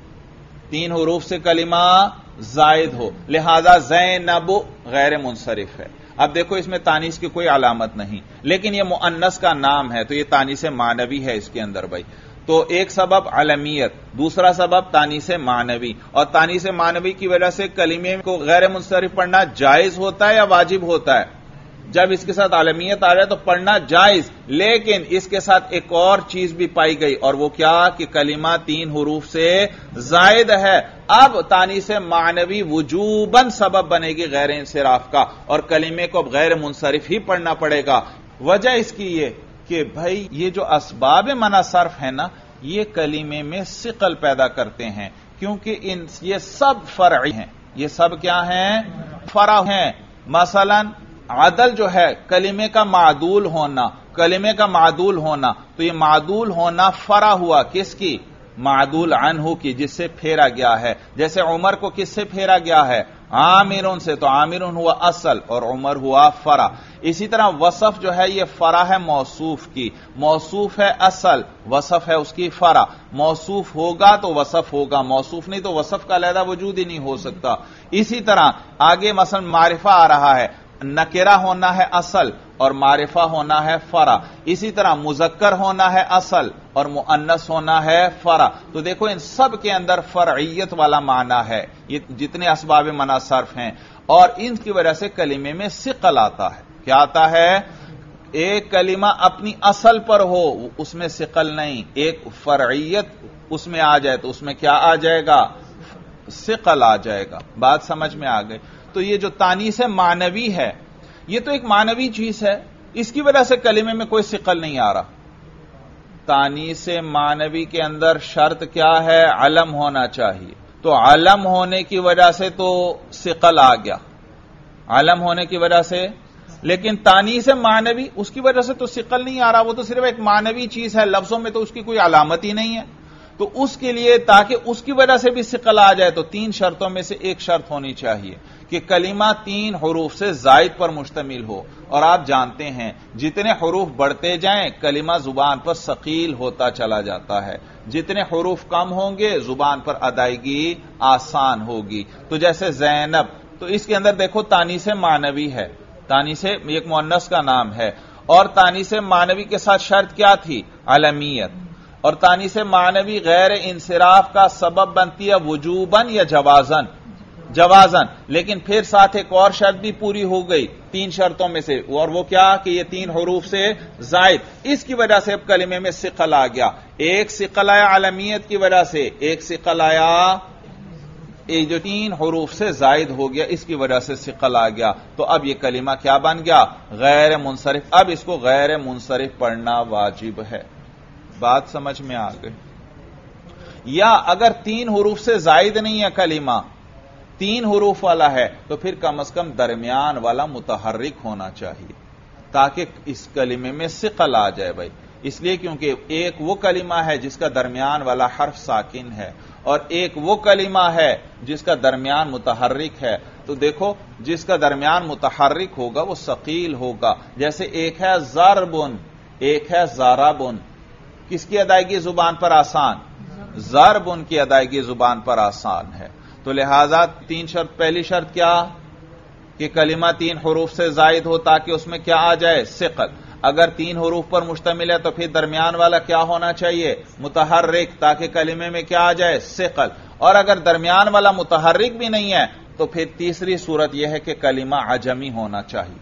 Speaker 1: 3 حروف سے کلمہ زائد ہو، لہذا زینب غیر منصرف ہے۔ اب دیکھو اس میں تانیث کی کوئی علامت نہیں، لیکن یہ مؤنث کا نام ہے تو یہ تانیث معنوی ہے اس کے اندر بھائی۔ تو ایک سبب عالمیت، دوسرا سبب تانیث معنوی، اور تانیث معنوی کی وجہ سے کلمے کو غیر منصرف پڑھنا جائز ہوتا ہے یا واجب ہوتا ہے؟ جب اس کے ساتھ عالمیت آ جائے تو پڑھنا جائز، لیکن اس کے ساتھ ایک اور چیز بھی پائی گئی، اور وہ کیا؟ کہ کلمہ 3 حروف سے زائد ہے۔ اب تانیث معنوی وجوباً سبب بنے گی غیر انصراف کا، اور کلمے کو اب غیر منصرف ہی پڑھنا پڑے گا۔ وجہ اس کی یہ کہ بھائی یہ جو اسباب منع صرف ہے نا، یہ کلمے میں ثقل پیدا کرتے ہیں، کیونکہ یہ سب فرعی ہیں۔ یہ سب کیا ہیں؟ فرع ہیں۔ مثلا عدل جو ہے کلمے کا معدول ہونا، کلمے کا معدول ہونا، تو یہ معدول ہونا فرع ہوا کس کی؟ معدول عنہ کی، جس سے پھیرا گیا ہے۔ جیسے عمر کو کس سے پھیرا گیا ہے؟ عامر سے، تو عامر ہوا اصل اور عمر ہوا فرع۔ اسی طرح وصف جو ہے یہ فرع ہے موصوف کی، موصوف ہے اصل، وصف ہے اس کی فرع۔ موصوف ہوگا تو وصف ہوگا، موصوف نہیں تو وصف کا علیحدہ وجود ہی نہیں ہو سکتا۔ اسی طرح آگے مثلا معرفہ آ رہا ہے، نکرہ ہونا ہے اصل اور معرفہ ہونا ہے فرع. اسی طرح مذکر ہونا ہے اصل اور مؤنث ہونا ہے فرع. تو دیکھو ان سب کے اندر فرعیت والا معنی ہے. یہ جتنے اسباب منع صرف ہیں اور ان کی وجہ سے کلمے میں ثقل آتا ہے. کیا آتا ہے؟ ایک کلمہ اپنی اصل پر ہو اس میں ثقل نہیں، ایک فرعیت اس میں آ جائے تو اس میں کیا آ جائے گا؟ ثقل آ جائے گا. بات سمجھ میں آ گئی؟ تو یہ جو تانیث معنوی ہے یہ تو ایک معنوی چیز ہے، اس کی وجہ سے کلمے میں کوئی ثقل نہیں آ رہا. تانیث معنوی کے اندر شرط کیا ہے؟ علم ہونا چاہیے. تو علم ہونے کی وجہ سے تو ثقل آ گیا، علم ہونے کی وجہ سے. لیکن تانیث معنوی اس کی وجہ سے تو ثقل نہیں آ رہا، وہ تو صرف ایک معنوی چیز ہے، لفظوں میں تو اس کی کوئی علامت ہی نہیں ہے. تو اس کے لیے تاکہ اس کی وجہ سے بھی ثقل آ جائے تو 3 شرطوں میں سے ایک شرط ہونی چاہیے کہ کلمہ 3 حروف سے زائد پر مشتمل ہو. اور آپ جانتے ہیں جتنے حروف بڑھتے جائیں کلمہ زبان پر ثقیل ہوتا چلا جاتا ہے، جتنے حروف کم ہوں گے زبان پر ادائیگی آسان ہوگی. تو جیسے زینب، تو اس کے اندر دیکھو تانیث معنوی ہے، تانیث ایک مؤنث کا نام ہے، اور تانیث معنوی کے ساتھ شرط کیا تھی؟ علمیت. اور تانیث معنوی غیر انصراف کا سبب بنتی ہے وجوباً یا جوازاً؟ جوازاً. لیکن پھر ساتھ ایک اور شرط بھی پوری ہو گئی 3 شرطوں میں سے، اور وہ کیا کہ یہ 3 حروف سے زائد. اس کی وجہ سے اب کلمے میں ثقل آ گیا. ایک ثقل آیا علمیت کی وجہ سے، ایک ثقل آیا جو 3 حروف سے زائد ہو گیا اس کی وجہ سے ثقل آ گیا. تو اب یہ کلمہ کیا بن گیا؟ غیر منصرف. اب اس کو غیر منصرف پڑھنا واجب ہے. بات سمجھ میں آ گئی؟ یا اگر 3 حروف سے زائد نہیں ہے کلمہ، 3 حروف والا ہے تو پھر کم از کم درمیان والا متحرک ہونا چاہیے تاکہ اس کلمے میں ثقل آ جائے بھائی. اس لیے کیونکہ ایک وہ کلمہ ہے جس کا درمیان والا حرف ساکن ہے اور ایک وہ کلمہ ہے جس کا درمیان متحرک ہے. تو دیکھو جس کا درمیان متحرک ہوگا وہ ثقیل ہوگا. جیسے ایک ہے ضربن، ایک ہے ضربن. کس کی ادائیگی زبان پر آسان؟ ضربن کی ادائیگی زبان پر آسان ہے. تو لہذا 3 شرط. پہلی شرط کیا کہ کلمہ 3 حروف سے زائد ہو تاکہ اس میں کیا آ جائے؟ ثقل. اگر 3 حروف پر مشتمل ہے تو پھر درمیان والا کیا ہونا چاہیے؟ متحرک، تاکہ کلمے میں کیا آ جائے؟ ثقل. اور اگر درمیان والا متحرک بھی نہیں ہے تو پھر تیسری صورت یہ ہے کہ کلمہ عجمی ہونا چاہیے.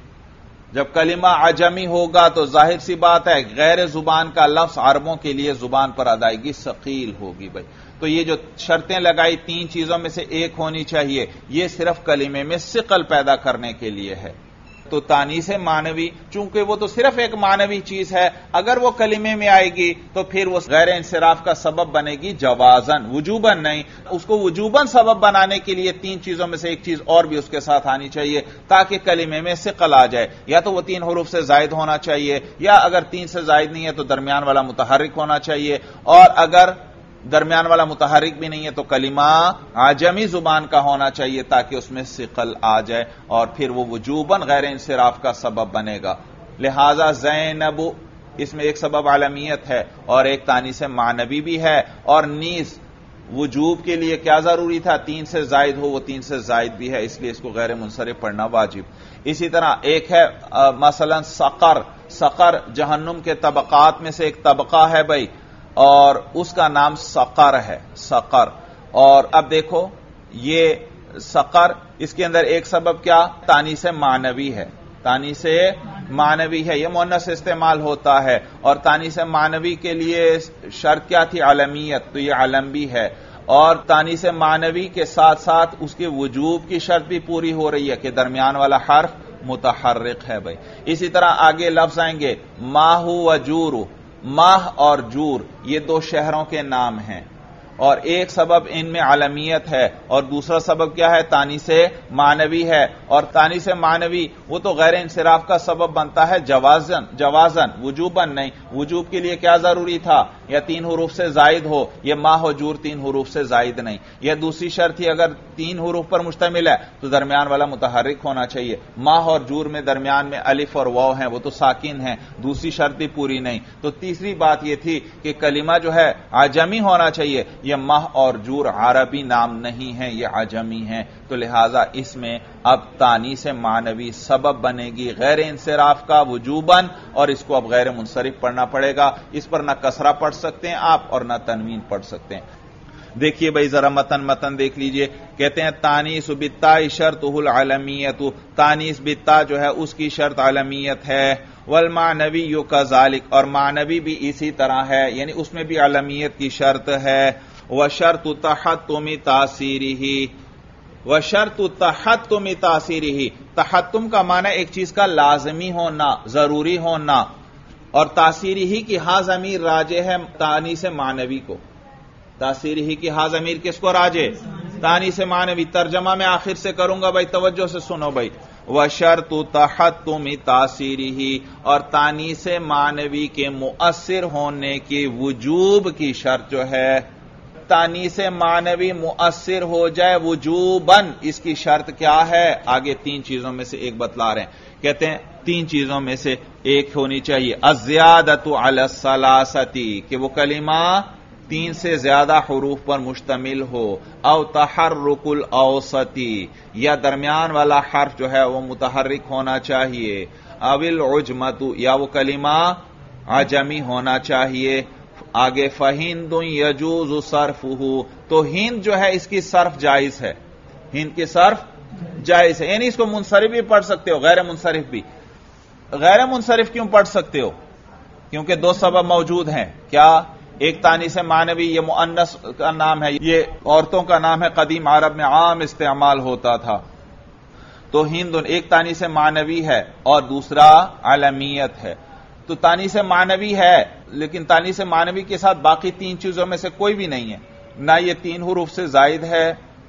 Speaker 1: جب کلمہ عجمی ہوگا تو ظاہر سی بات ہے غیر زبان کا لفظ عربوں کے لیے زبان پر ادائیگی ثقیل ہوگی بھائی. تو یہ جو شرطیں لگائی 3 چیزوں میں سے ایک ہونی چاہیے، یہ صرف کلمے میں ثقل پیدا کرنے کے لیے ہے. تو تانیث معنوی چونکہ وہ تو صرف ایک معنوی چیز ہے، اگر وہ کلمے میں آئے گی تو پھر وہ غیر انصراف کا سبب بنے گی جوازاً، وجوباً نہیں. اس کو وجوباً سبب بنانے کے لیے 3 چیزوں میں سے ایک چیز اور بھی اس کے ساتھ آنی چاہیے تاکہ کلمے میں ثقل آ جائے. یا تو وہ 3 حروف سے زائد ہونا چاہیے، یا اگر 3 سے زائد نہیں ہے تو درمیان والا متحرک ہونا چاہیے، اور اگر درمیان والا متحرک بھی نہیں ہے تو کلمہ عجمی زبان کا ہونا چاہیے تاکہ اس میں ثقل آ جائے اور پھر وہ وجوباً غیر انصراف کا سبب بنے گا. لہذا زینب اس میں ایک سبب علمیت ہے اور ایک تانیث معنوی بھی ہے، اور نیز وجوب کے لیے کیا ضروری تھا؟ 3 سے زائد ہو، وہ 3 سے زائد بھی ہے، اس لیے اس کو غیر منصرف پڑھنا واجب. اسی طرح ایک ہے مثلا سقر. سقر جہنم کے طبقات میں سے ایک طبقہ ہے بھائی، اور اس کا نام سقر ہے، سقر. اور اب دیکھو یہ سقر، اس کے اندر ایک سبب کیا؟ تانیث معنوی ہے. تانیث معنوی ہے، یہ مؤنث استعمال ہوتا ہے، اور تانیث معنوی کے لیے شرط کیا تھی؟ علمیت. تو یہ علم بھی ہے، اور تانیث معنوی کے ساتھ ساتھ اس کے وجوب کی شرط بھی پوری ہو رہی ہے کہ درمیان والا حرف متحرک ہے بھائی. اسی طرح آگے لفظ آئیں گے ماہ و جور. ماہ اور جور یہ 2 شہروں کے نام ہیں، اور ایک سبب ان میں علمیت ہے اور دوسرا سبب کیا ہے؟ تانیث معنوی ہے. اور تانیث معنوی وہ تو غیر انصراف کا سبب بنتا ہے جوازاً، وجوباً نہیں. وجوب کے لیے کیا ضروری تھا؟ یا 3 حروف سے زائد ہو. یہ ماہ و جور 3 حروف سے زائد نہیں. یہ دوسری شرط تھی اگر 3 حروف پر مشتمل ہے تو درمیان والا متحرک ہونا چاہیے. ماہ اور جور میں درمیان میں الف اور واو ہیں، وہ تو ساکن ہیں، دوسری شرط بھی پوری نہیں. تو تیسری بات یہ تھی کہ کلمہ جو ہے عجمی ہونا چاہیے. یہ مہ اور جور عربی نام نہیں ہے، یہ عجمی ہیں، تو لہذا اس میں اب تانیث معنوی سبب بنے گی غیر انصراف کا وجوباً، اور اس کو اب غیر منصرف پڑھنا پڑے گا۔ اس پر نہ کسرہ پڑھ سکتے ہیں آپ اور نہ تنوین پڑھ سکتے ہیں۔ دیکھیے بھائی ذرا متن دیکھ لیجئے، کہتے ہیں تانیث بالتاء شرطہ العلمیت، تانیث بالتاء جو ہے اس کی شرط علمیت ہے، والمعنوی کذالک، اور معنوی بھی اسی طرح ہے، یعنی اس میں بھی علمیت کی شرط ہے، وشرط تحتم تاثیرہ، وشرط تحتم تاثیرہ، تحتم کا معنی ایک چیز کا لازمی ہونا، ضروری ہونا، اور تاثیری ہی کی ہاں ضمیر راجع ہے تانیث معنوی کو، تاثیری ہی کی ہاں ضمیر کس کو راجع؟ تانیث معنوی۔ ترجمہ میں آخر سے کروں گا بھائی، توجہ سے سنو بھائی، وشرط تحتم تاثیرہ، اور تانیث معنوی کے مؤثر ہونے کی وجوب کی شرط جو ہے، تانیث معنوی مؤثر ہو جائے وجوباً، اس کی شرط کیا ہے؟ آگے تین چیزوں میں سے ایک بتلا رہے ہیں، کہتے ہیں تین چیزوں میں سے ایک ہونی چاہیے، الزیادۃ علی الثلاثۃ، کہ وہ کلمہ تین سے زیادہ حروف پر مشتمل ہو، او تحرک الاوسط، یا درمیان والا حرف جو ہے وہ متحرک ہونا چاہیے، او العجمۃ، یا وہ کلمہ عجمی ہونا چاہیے۔ آگے فہند یجوز صرفہ، تو ہند جو ہے اس کی صرف جائز ہے، ہند کی صرف جائز ہے، یعنی اس کو منصرف بھی پڑھ سکتے ہو، غیر منصرف بھی۔ غیر منصرف کیوں پڑھ سکتے ہو؟ کیونکہ دو سبب موجود ہیں، کیا؟ ایک تانیث معنوی، یہ مؤنث کا نام ہے، یہ عورتوں کا نام ہے، قدیم عرب میں عام استعمال ہوتا تھا، تو ہند ایک تانیث معنوی ہے اور دوسرا علمیت ہے۔ تو تانیث معنوی ہے، لیکن تانیث معنوی کے ساتھ باقی تین چیزوں میں سے کوئی بھی نہیں ہے، نہ یہ تین حروف سے زائد ہے،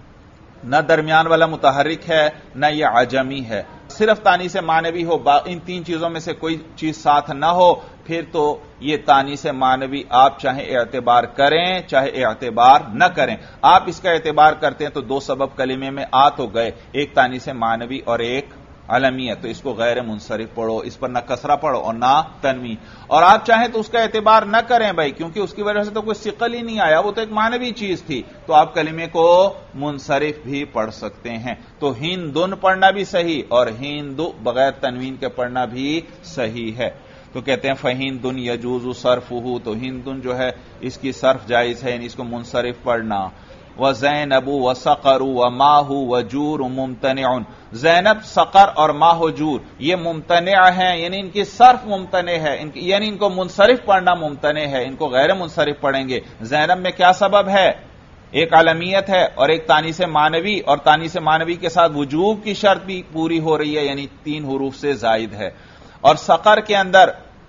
Speaker 1: نہ درمیان والا متحرک ہے، نہ یہ عجمی ہے، صرف تانیث معنوی ہو، ان تین چیزوں میں سے کوئی چیز ساتھ نہ ہو، پھر تو یہ تانیث معنوی آپ چاہے اعتبار کریں چاہے اعتبار نہ کریں۔ آپ اس کا اعتبار کرتے ہیں تو دو سبب کلمے میں آ تو گئے، ایک تانیث معنوی اور ایک علمیت، تو اس کو غیر منصرف پڑھو، اس پر نہ کسرہ پڑھو اور نہ تنوین۔ اور آپ چاہیں تو اس کا اعتبار نہ کریں بھائی، کیونکہ اس کی وجہ سے تو کوئی ثقل ہی نہیں آیا، وہ تو ایک معنوی چیز تھی، تو آپ کلمے کو منصرف بھی پڑھ سکتے ہیں۔ تو ہندن پڑھنا بھی صحیح اور ہندو بغیر تنوین کے پڑھنا بھی صحیح ہے۔ تو کہتے ہیں فہندن یجوز صرفہ، تو ہندن جو ہے اس کی صرف جائز ہے، یعنی اس کو منصرف پڑھنا۔ وَزَيْنَبُ وَسَقَرُ وَمَاهُ وَجُورُ مُمْتَنِعٌ، زینب، سقر اور ماہ و جور یہ ممتنع ہیں، یعنی ان کی صرف ممتنع ہے، یعنی ان کو منصرف پڑھنا ممتنع ہے، ان کو غیر منصرف پڑھیں گے۔ زینب میں کیا سبب ہے؟ ایک علمیت ہے اور ایک تانیث معنوی، اور تانیث معنوی کے ساتھ وجوب کی شرط بھی پوری ہو رہی ہے، یعنی تین حروف سے زائد ہے۔ اور سقر کے اندر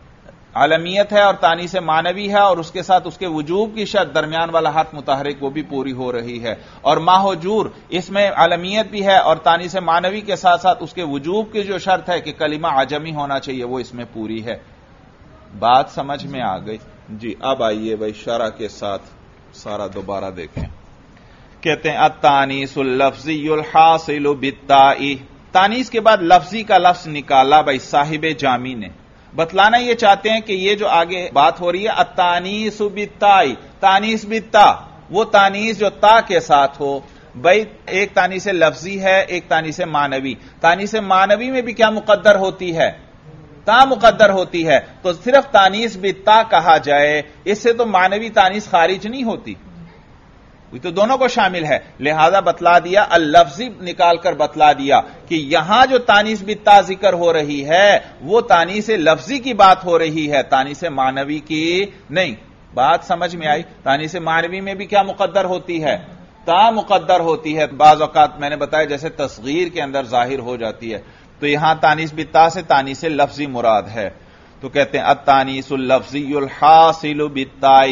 Speaker 1: علمیت ہے اور تانیث معنوی ہے، اور اس کے ساتھ اس کے وجوب کی شرط درمیان والا حرف متحرک وہ بھی پوری ہو رہی ہے۔ اور ماہ و جور اس میں علمیت بھی ہے اور تانیث معنوی کے ساتھ ساتھ اس کے وجوب کی جو شرط ہے کہ کلمہ عجمی ہونا چاہیے وہ اس میں پوری ہے۔ بات سمجھ میں آ گئی؟ جی اب آئیے بھائی شرح کے ساتھ سارا دوبارہ دیکھیں۔ کہتے ہیں التانیث اللفظی الحاصل بالتاء، تانیث کے بعد لفظی کا لفظ نکالا بھائی صاحب جامی نے، بتلانا یہ چاہتے ہیں کہ یہ جو آگے بات ہو رہی ہے التانیث بالتاء، تانیث بالتاء، وہ تانیث جو تا کے ساتھ ہو، بھائی ایک تانیث لفظی ہے ایک تانیث معنوی، تانیث معنوی میں بھی کیا مقدر ہوتی ہے؟ تا مقدر ہوتی ہے، تو صرف تانیث بالتاء کہا جائے، اس سے تو معنوی تانیث خارج نہیں ہوتی، یہ تو دونوں کو شامل ہے، لہذا بتلا دیا اللفظی نکال کر بتلا دیا کہ یہاں جو تانیث بالتاء ذکر ہو رہی ہے وہ تانیث لفظی کی بات ہو رہی ہے، تانیث معنوی کی نہیں۔ بات سمجھ میں آئی؟ تانیث معنوی میں بھی کیا مقدر ہوتی ہے؟ تا مقدر ہوتی ہے، بعض اوقات میں نے بتایا جیسے تصغیر کے اندر ظاہر ہو جاتی ہے، تو یہاں تانیث بالتاء سے تانیث لفظی مراد ہے۔ تو کہتے ہیں التانیث اللفظی الحاصل بالتاء،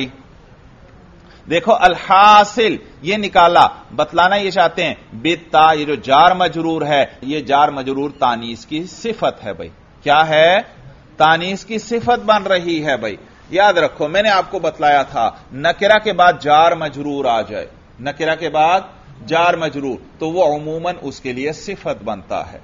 Speaker 1: دیکھو الحاصل یہ نکالا، بتلانا یہ چاہتے ہیں بالتاء، یہ جو جار مجرور ہے یہ جار مجرور تانیث کی صفت ہے بھائی، کیا ہے؟ تانیث کی صفت بن رہی ہے بھائی۔ یاد رکھو میں نے آپ کو بتلایا تھا نکرہ کے بعد جار مجرور آ جائے، نکرہ کے بعد جار مجرور تو وہ عموماً اس کے لیے صفت بنتا ہے۔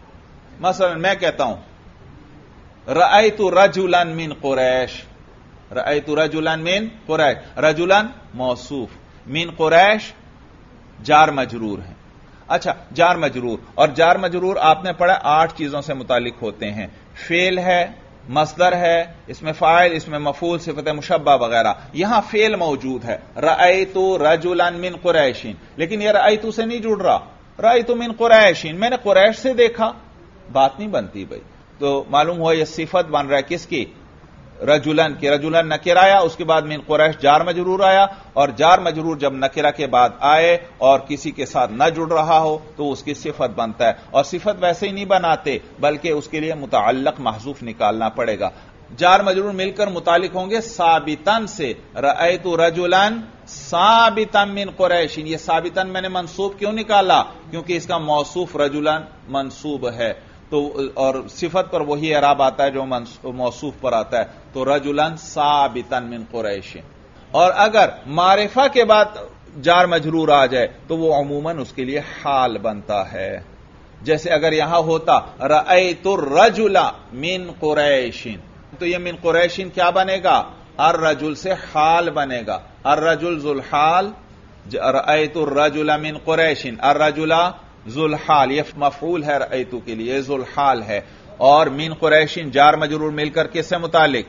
Speaker 1: مثلا میں کہتا ہوں رأیت رجلا من قریش، رأیت رجلا من قریش، رجلا موصوف، من قریش جار مجرور ہے. اچھا جار مجرور، اور جار مجرور آپ نے پڑھا 8 چیزوں سے متعلق ہوتے ہیں. فعل ہے، مصدر ہے، اس میں فاعل، اس میں مفعول، صفت مشبہ وغیرہ. یہاں فعل موجود ہے رأیت رجلا من قریش، لیکن یہ رأیت سے نہیں جڑ رہا. رأیت من قریش، میں نے قریش سے دیکھا، بات نہیں بنتی بھائی. تو معلوم ہوا یہ صفت بن رہا ہے کس کی؟ رجلن کی. رجلن نکر آیا، اس کے بعد من قریش جار مجرور آیا، اور جار مجرور جب نکرہ کے بعد آئے اور کسی کے ساتھ نہ جڑ رہا ہو تو اس کی صفت بنتا ہے. اور صفت ویسے ہی نہیں بناتے بلکہ اس کے لیے متعلق محذوف نکالنا پڑے گا. جار مجرور مل کر متعلق ہوں گے ثابتن سے. رأیت رجلن ثابتا من قریش، یہ ثابتن میں نے منصوب کیوں نکالا؟ کیونکہ اس کا موصوف رجلن منصوب ہے، تو اور صفت پر وہی اعراب آتا ہے جو موصوف پر آتا ہے. تو رجلن ثابتا من قریش. اور اگر معرفہ کے بعد جار مجرور آ جائے تو وہ عموماً اس کے لیے حال بنتا ہے. جیسے اگر یہاں ہوتا رأیت الرجل من قریش، تو یہ من قریش کیا بنے گا؟ الرجل سے حال بنے گا. الرجل ذو الحال، رأیت الرجل من قریش، الرجل ذو الحال، یہ مفعول ہے رأیت کے لیے، ذو الحال ہے. اور من قریش جار مجرور مل کر کس سے متعلق؟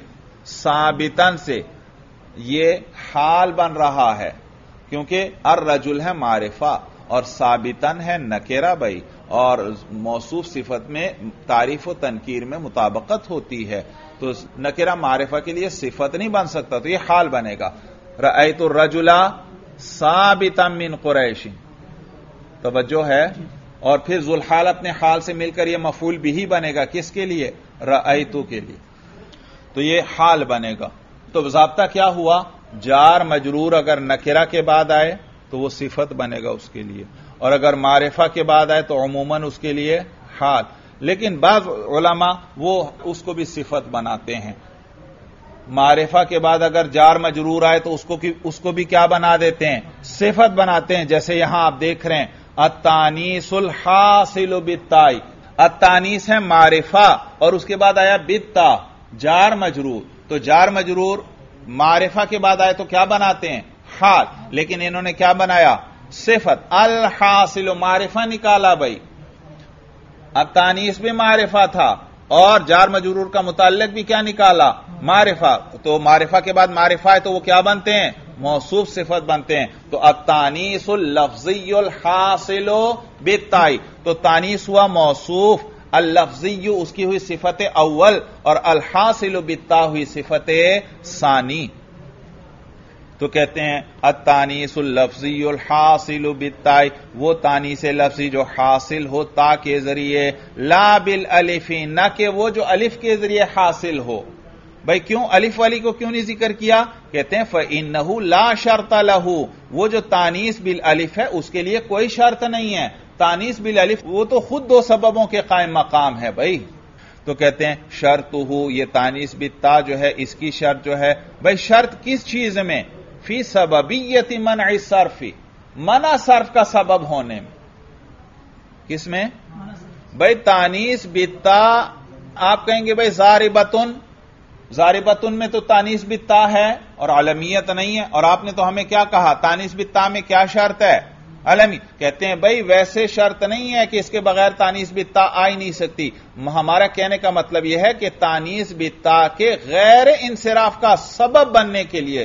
Speaker 1: ثابتن سے. یہ حال بن رہا ہے کیونکہ الرجل ہے معرفہ اور ثابتن ہے نکرہ بھائی، اور موصوف صفت میں تعریف و تنکیر میں مطابقت ہوتی ہے، تو نکرہ معرفہ کے لیے صفت نہیں بن سکتا، تو یہ حال بنے گا. رأیت الرجل ثابتا من قریش، توجہ ہے. اور پھر ذو الحال اپنے حال سے مل کر یہ مفعول بھی بنے گا، کس کے لیے؟ رأیتو کے لیے. تو یہ حال بنے گا. تو ضابطہ کیا ہوا؟ جار مجرور اگر نکرہ کے بعد آئے تو وہ صفت بنے گا اس کے لیے، اور اگر معرفہ کے بعد آئے تو عموماً اس کے لیے حال. لیکن بعض علماء وہ اس کو بھی صفت بناتے ہیں. معرفہ کے بعد اگر جار مجرور آئے تو اس کو بھی کیا بنا دیتے ہیں؟ صفت بناتے ہیں. جیسے یہاں آپ دیکھ رہے ہیں التانیس الحاصل بالتاء، التانیس ہے معرفہ اور اس کے بعد آیا بالتاء جار مجرور. تو جار مجرور معرفہ کے بعد آئے تو کیا بناتے ہیں؟ حال. لیکن انہوں نے کیا بنایا؟ صفت. الحاصل معرفہ نکالا بھائی، التانیس بھی معرفہ تھا اور جار مجرور کا متعلق بھی کیا نکالا؟ معرفہ. تو معرفہ کے بعد معرفہ ہے تو وہ کیا بنتے ہیں؟ موصوف صفت بنتے ہیں. تو التانیس اللفظی الحاصل بالتاء، تو تانیس ہوا موصوف، اللفظی اس کی ہوئی صفت اول، اور الحاصل بالتاء ہوئی صفت ثانی. تو کہتے ہیں التانیس اللفظی الحاصل بالتاء، وہ تانیس لفظی جو حاصل ہو تا کے ذریعے، لا بالالف، نہ کہ وہ جو الف کے ذریعے حاصل ہو. بھائی کیوں الف والی کو کیوں نہیں ذکر کیا؟ کہتے ہیں فَإِنَّهُ لَا شَرْطَ لَهُ، وہ جو تانیس بالالف ہے اس کے لیے کوئی شرط نہیں ہے. تانیس بالالف وہ تو خود 2 سببوں کے قائم مقام ہے بھائی. تو کہتے ہیں شرطہ، یہ تانیس بالتاء جو ہے اس کی شرط جو ہے، بھائی شرط کس چیز میں؟ فی سببیت منع الصرف، منع صرف کا سبب ہونے میں. کس میں؟ بھائی تانیس بالتاء آپ کہیں گے بھائی ضاربتن، ضاربتن میں تو تانیس بالتاء ہے اور علمیت نہیں ہے، اور آپ نے تو ہمیں کیا کہا؟ تانیس بالتاء میں کیا شرط ہے؟ علمی. کہتے ہیں بھائی ویسے شرط نہیں ہے کہ اس کے بغیر تانیس بالتاء آ ہی نہیں سکتی. ہمارا کہنے کا مطلب یہ ہے کہ تانیس بالتاء کے غیر انصراف کا سبب بننے کے لیے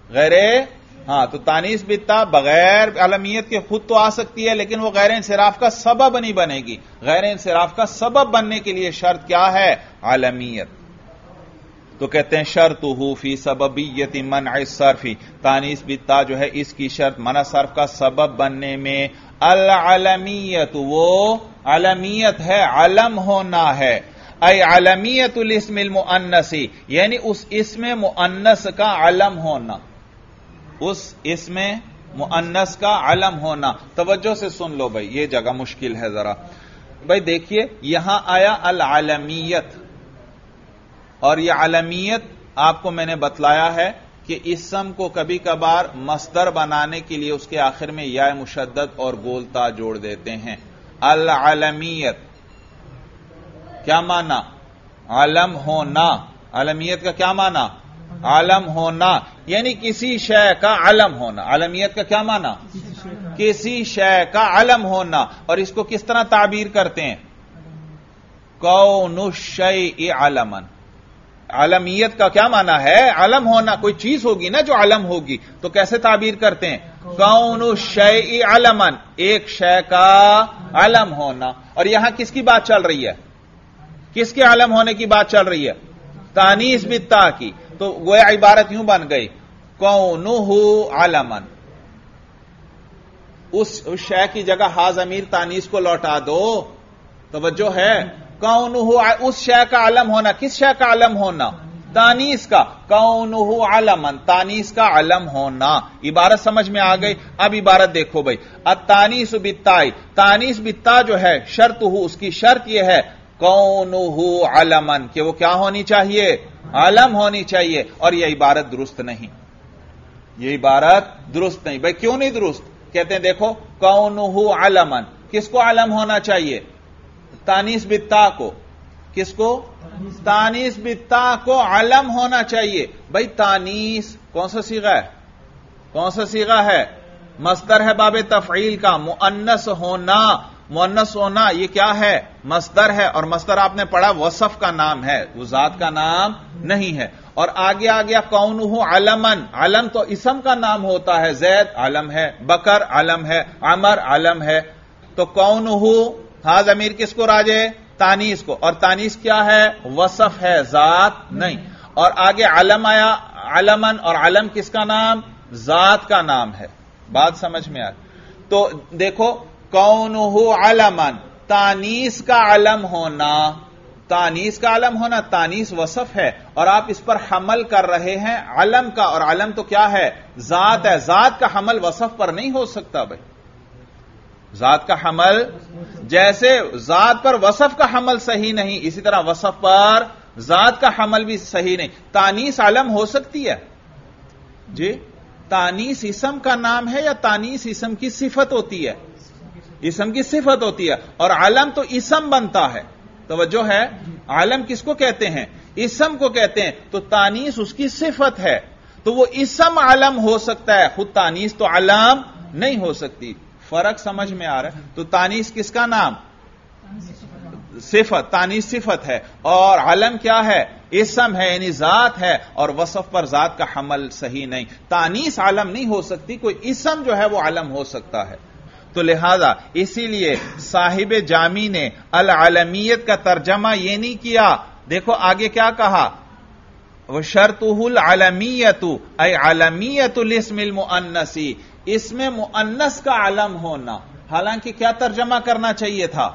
Speaker 1: تو تانیس بالتاء بغیر علمیت کے خود تو آ سکتی ہے لیکن وہ غیر انصراف کا سبب نہیں بنے گی. غیر انصراف کا سبب بننے کے لیے شرط کیا ہے؟ علمیت. تو کہتے ہیں شرطہ فی سببیت منع الصرف، تانیس بالتاء جو ہے اس کی شرط منع صرف کا سبب بننے میں العلمیت، وہ علمیت ہے، علم ہونا ہے. ای علمیت الاسم المؤنث، یعنی اس اسم مؤنث کا علم ہونا، اس اسم مؤنث کا علم ہونا. توجہ سے سن لو بھائی، یہ جگہ مشکل ہے ذرا. بھائی دیکھیے یہاں آیا العلمیت، اور یہ علمیت آپ کو میں نے بتلایا ہے کہ اسم کو کبھی کبھار مصدر بنانے کے لیے اس کے آخر میں یا مشدد اور گول تا جوڑ دیتے ہیں. العلمیت کیا معنی؟ علم ہونا. علمیت کا کیا معنی؟ علم ہونا، یعنی کسی شے کا علم ہونا. علمیت کا کیا معنی؟ کسی شے کا علم ہونا. اور اس کو کس طرح تعبیر کرتے ہیں؟ کون الشیء علما. علمیت کا کیا معنی ہے؟ علم ہونا. کوئی چیز ہوگی نا جو علم ہوگی، تو کیسے تعبیر کرتے ہیں؟ کون الشیء علما، ایک شے کا علم ہونا. اور یہاں کس کی بات چل رہی ہے؟ کس کے علم ہونے کی بات چل رہی ہے؟ تانیث بالتا کی. تو گویا عبارت یوں بن گئی کونہ علما. اس شے کی جگہ ہا ضمیر تانیث کو لوٹا دو. توجہ ہے؟ کونہ، اس شے کا علم ہونا. کس شے کا علم ہونا؟ تانیث کا. کونہ علما، تانیث کا علم ہونا. عبارت سمجھ میں آ گئی؟ اب عبارت دیکھو بھائی. التانیث بالتاء، تانیث بالتاء جو ہے شرط ہو، اس کی شرط یہ ہے کونہ علما، کہ وہ کیا ہونی چاہیے؟ علم ہونی چاہیے. اور یہ عبارت درست نہیں. یہ عبارت درست نہیں. بھائی کیوں نہیں درست؟ کہتے ہیں دیکھو کونہ علما، کس کو علم ہونا چاہیے؟ تانیث بالتاء کو. کس کو؟ تانیث بالتاء کو علم ہونا چاہیے. بھائی تانیث کون سا صیغہ ہے؟ کون سا صیغہ ہے؟ مصدر ہے باب تفعیل کا. مؤنث ہونا، مؤنث ہونا یہ کیا ہے؟ مصدر ہے. اور مصدر آپ نے پڑھا وصف کا نام ہے، وہ ذات کا نام نہیں ہے. اور آگے آ گیا کونہ علمن. علم تو اسم کا نام ہوتا ہے. زید علم ہے، بکر علم ہے، عمر علم ہے. تو کونہ ہا ضمیر کس کو راجع؟ تانیث کو. اور تانیث کیا ہے؟ وصف ہے، ذات نہیں. اور آگے علم آیا، علمن، اور علم کس کا نام؟ ذات کا نام ہے. بات سمجھ میں آ. تو دیکھو کونہ علمن، تانیث کا علم ہونا. تانیث کا علم ہونا، تانیث وصف ہے اور آپ اس پر حمل کر رہے ہیں علم کا. اور علم تو کیا ہے؟ ذات ہے. ذات کا حمل وصف پر نہیں ہو سکتا بھائی. ذات کا حمل، جیسے ذات پر وصف کا حمل صحیح نہیں، اسی طرح وصف پر ذات کا حمل بھی صحیح نہیں. تانیث علم ہو سکتی ہے جی؟ تانیث اسم کا نام ہے یا تانیث اسم کی صفت ہوتی ہے؟ اسم کی صفت ہوتی ہے. اور علم تو اسم بنتا ہے. توجہ ہے؟ علم کس کو کہتے ہیں؟ اسم کو کہتے ہیں. تو تانیث اس کی صفت ہے، تو وہ اسم علم ہو سکتا ہے، خود تانیث تو علم نہیں ہو سکتی. فرق سمجھ میں آ رہا ہے؟ تو تانیث کس کا نام؟ صفت. تانیث صفت ہے اور علم کیا ہے؟ اسم ہے، یعنی ذات ہے. اور وصف پر ذات کا حمل صحیح نہیں. تانیث علم نہیں ہو سکتی، کوئی اسم جو ہے وہ علم ہو سکتا ہے. تو لہذا اسی لیے صاحب جامی نے العلمیت کا ترجمہ یہ نہیں کیا. دیکھو آگے کیا کہا؟ وشرطہ العلمیت ای علمیت الاسم المؤنث، اس میں مؤنث کا علم ہونا. حالانکہ کیا ترجمہ کرنا چاہیے تھا؟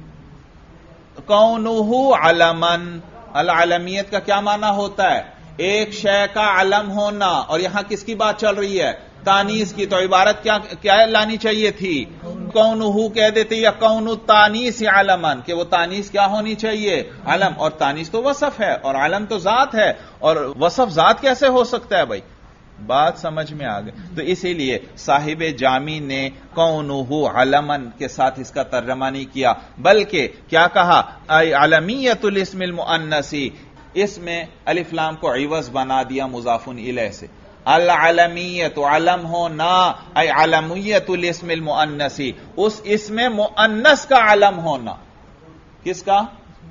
Speaker 1: کونہ علمن. العلمیت کا کیا معنی ہوتا ہے؟ ایک شے کا علم ہونا. اور یہاں کس کی بات چل رہی ہے؟ تانیث کی. تو عبارت کیا لانی چاہیے تھی؟ کونہ کہہ دیتے یا کون التانیث علمن، کہ وہ تانیث کیا ہونی چاہیے؟ علم. اور تانیث تو وصف ہے اور علم تو ذات ہے. اور وصف ذات کیسے ہو سکتا ہے بھائی؟ بات سمجھ میں آ گئی. تو اسی لیے صاحب جامی نے کونہ علمن کے ساتھ اس کا ترجمہ نہیں کیا، بلکہ کیا کہا؟ ای علمیت الاسم المؤنث. اس میں الف لام کو عوض بنا دیا مضاف الیہ سے. العلمیت علم ہونا، ای علمیت الاسم المؤنث، اس اسم مؤنث کا علم ہونا. کس کا؟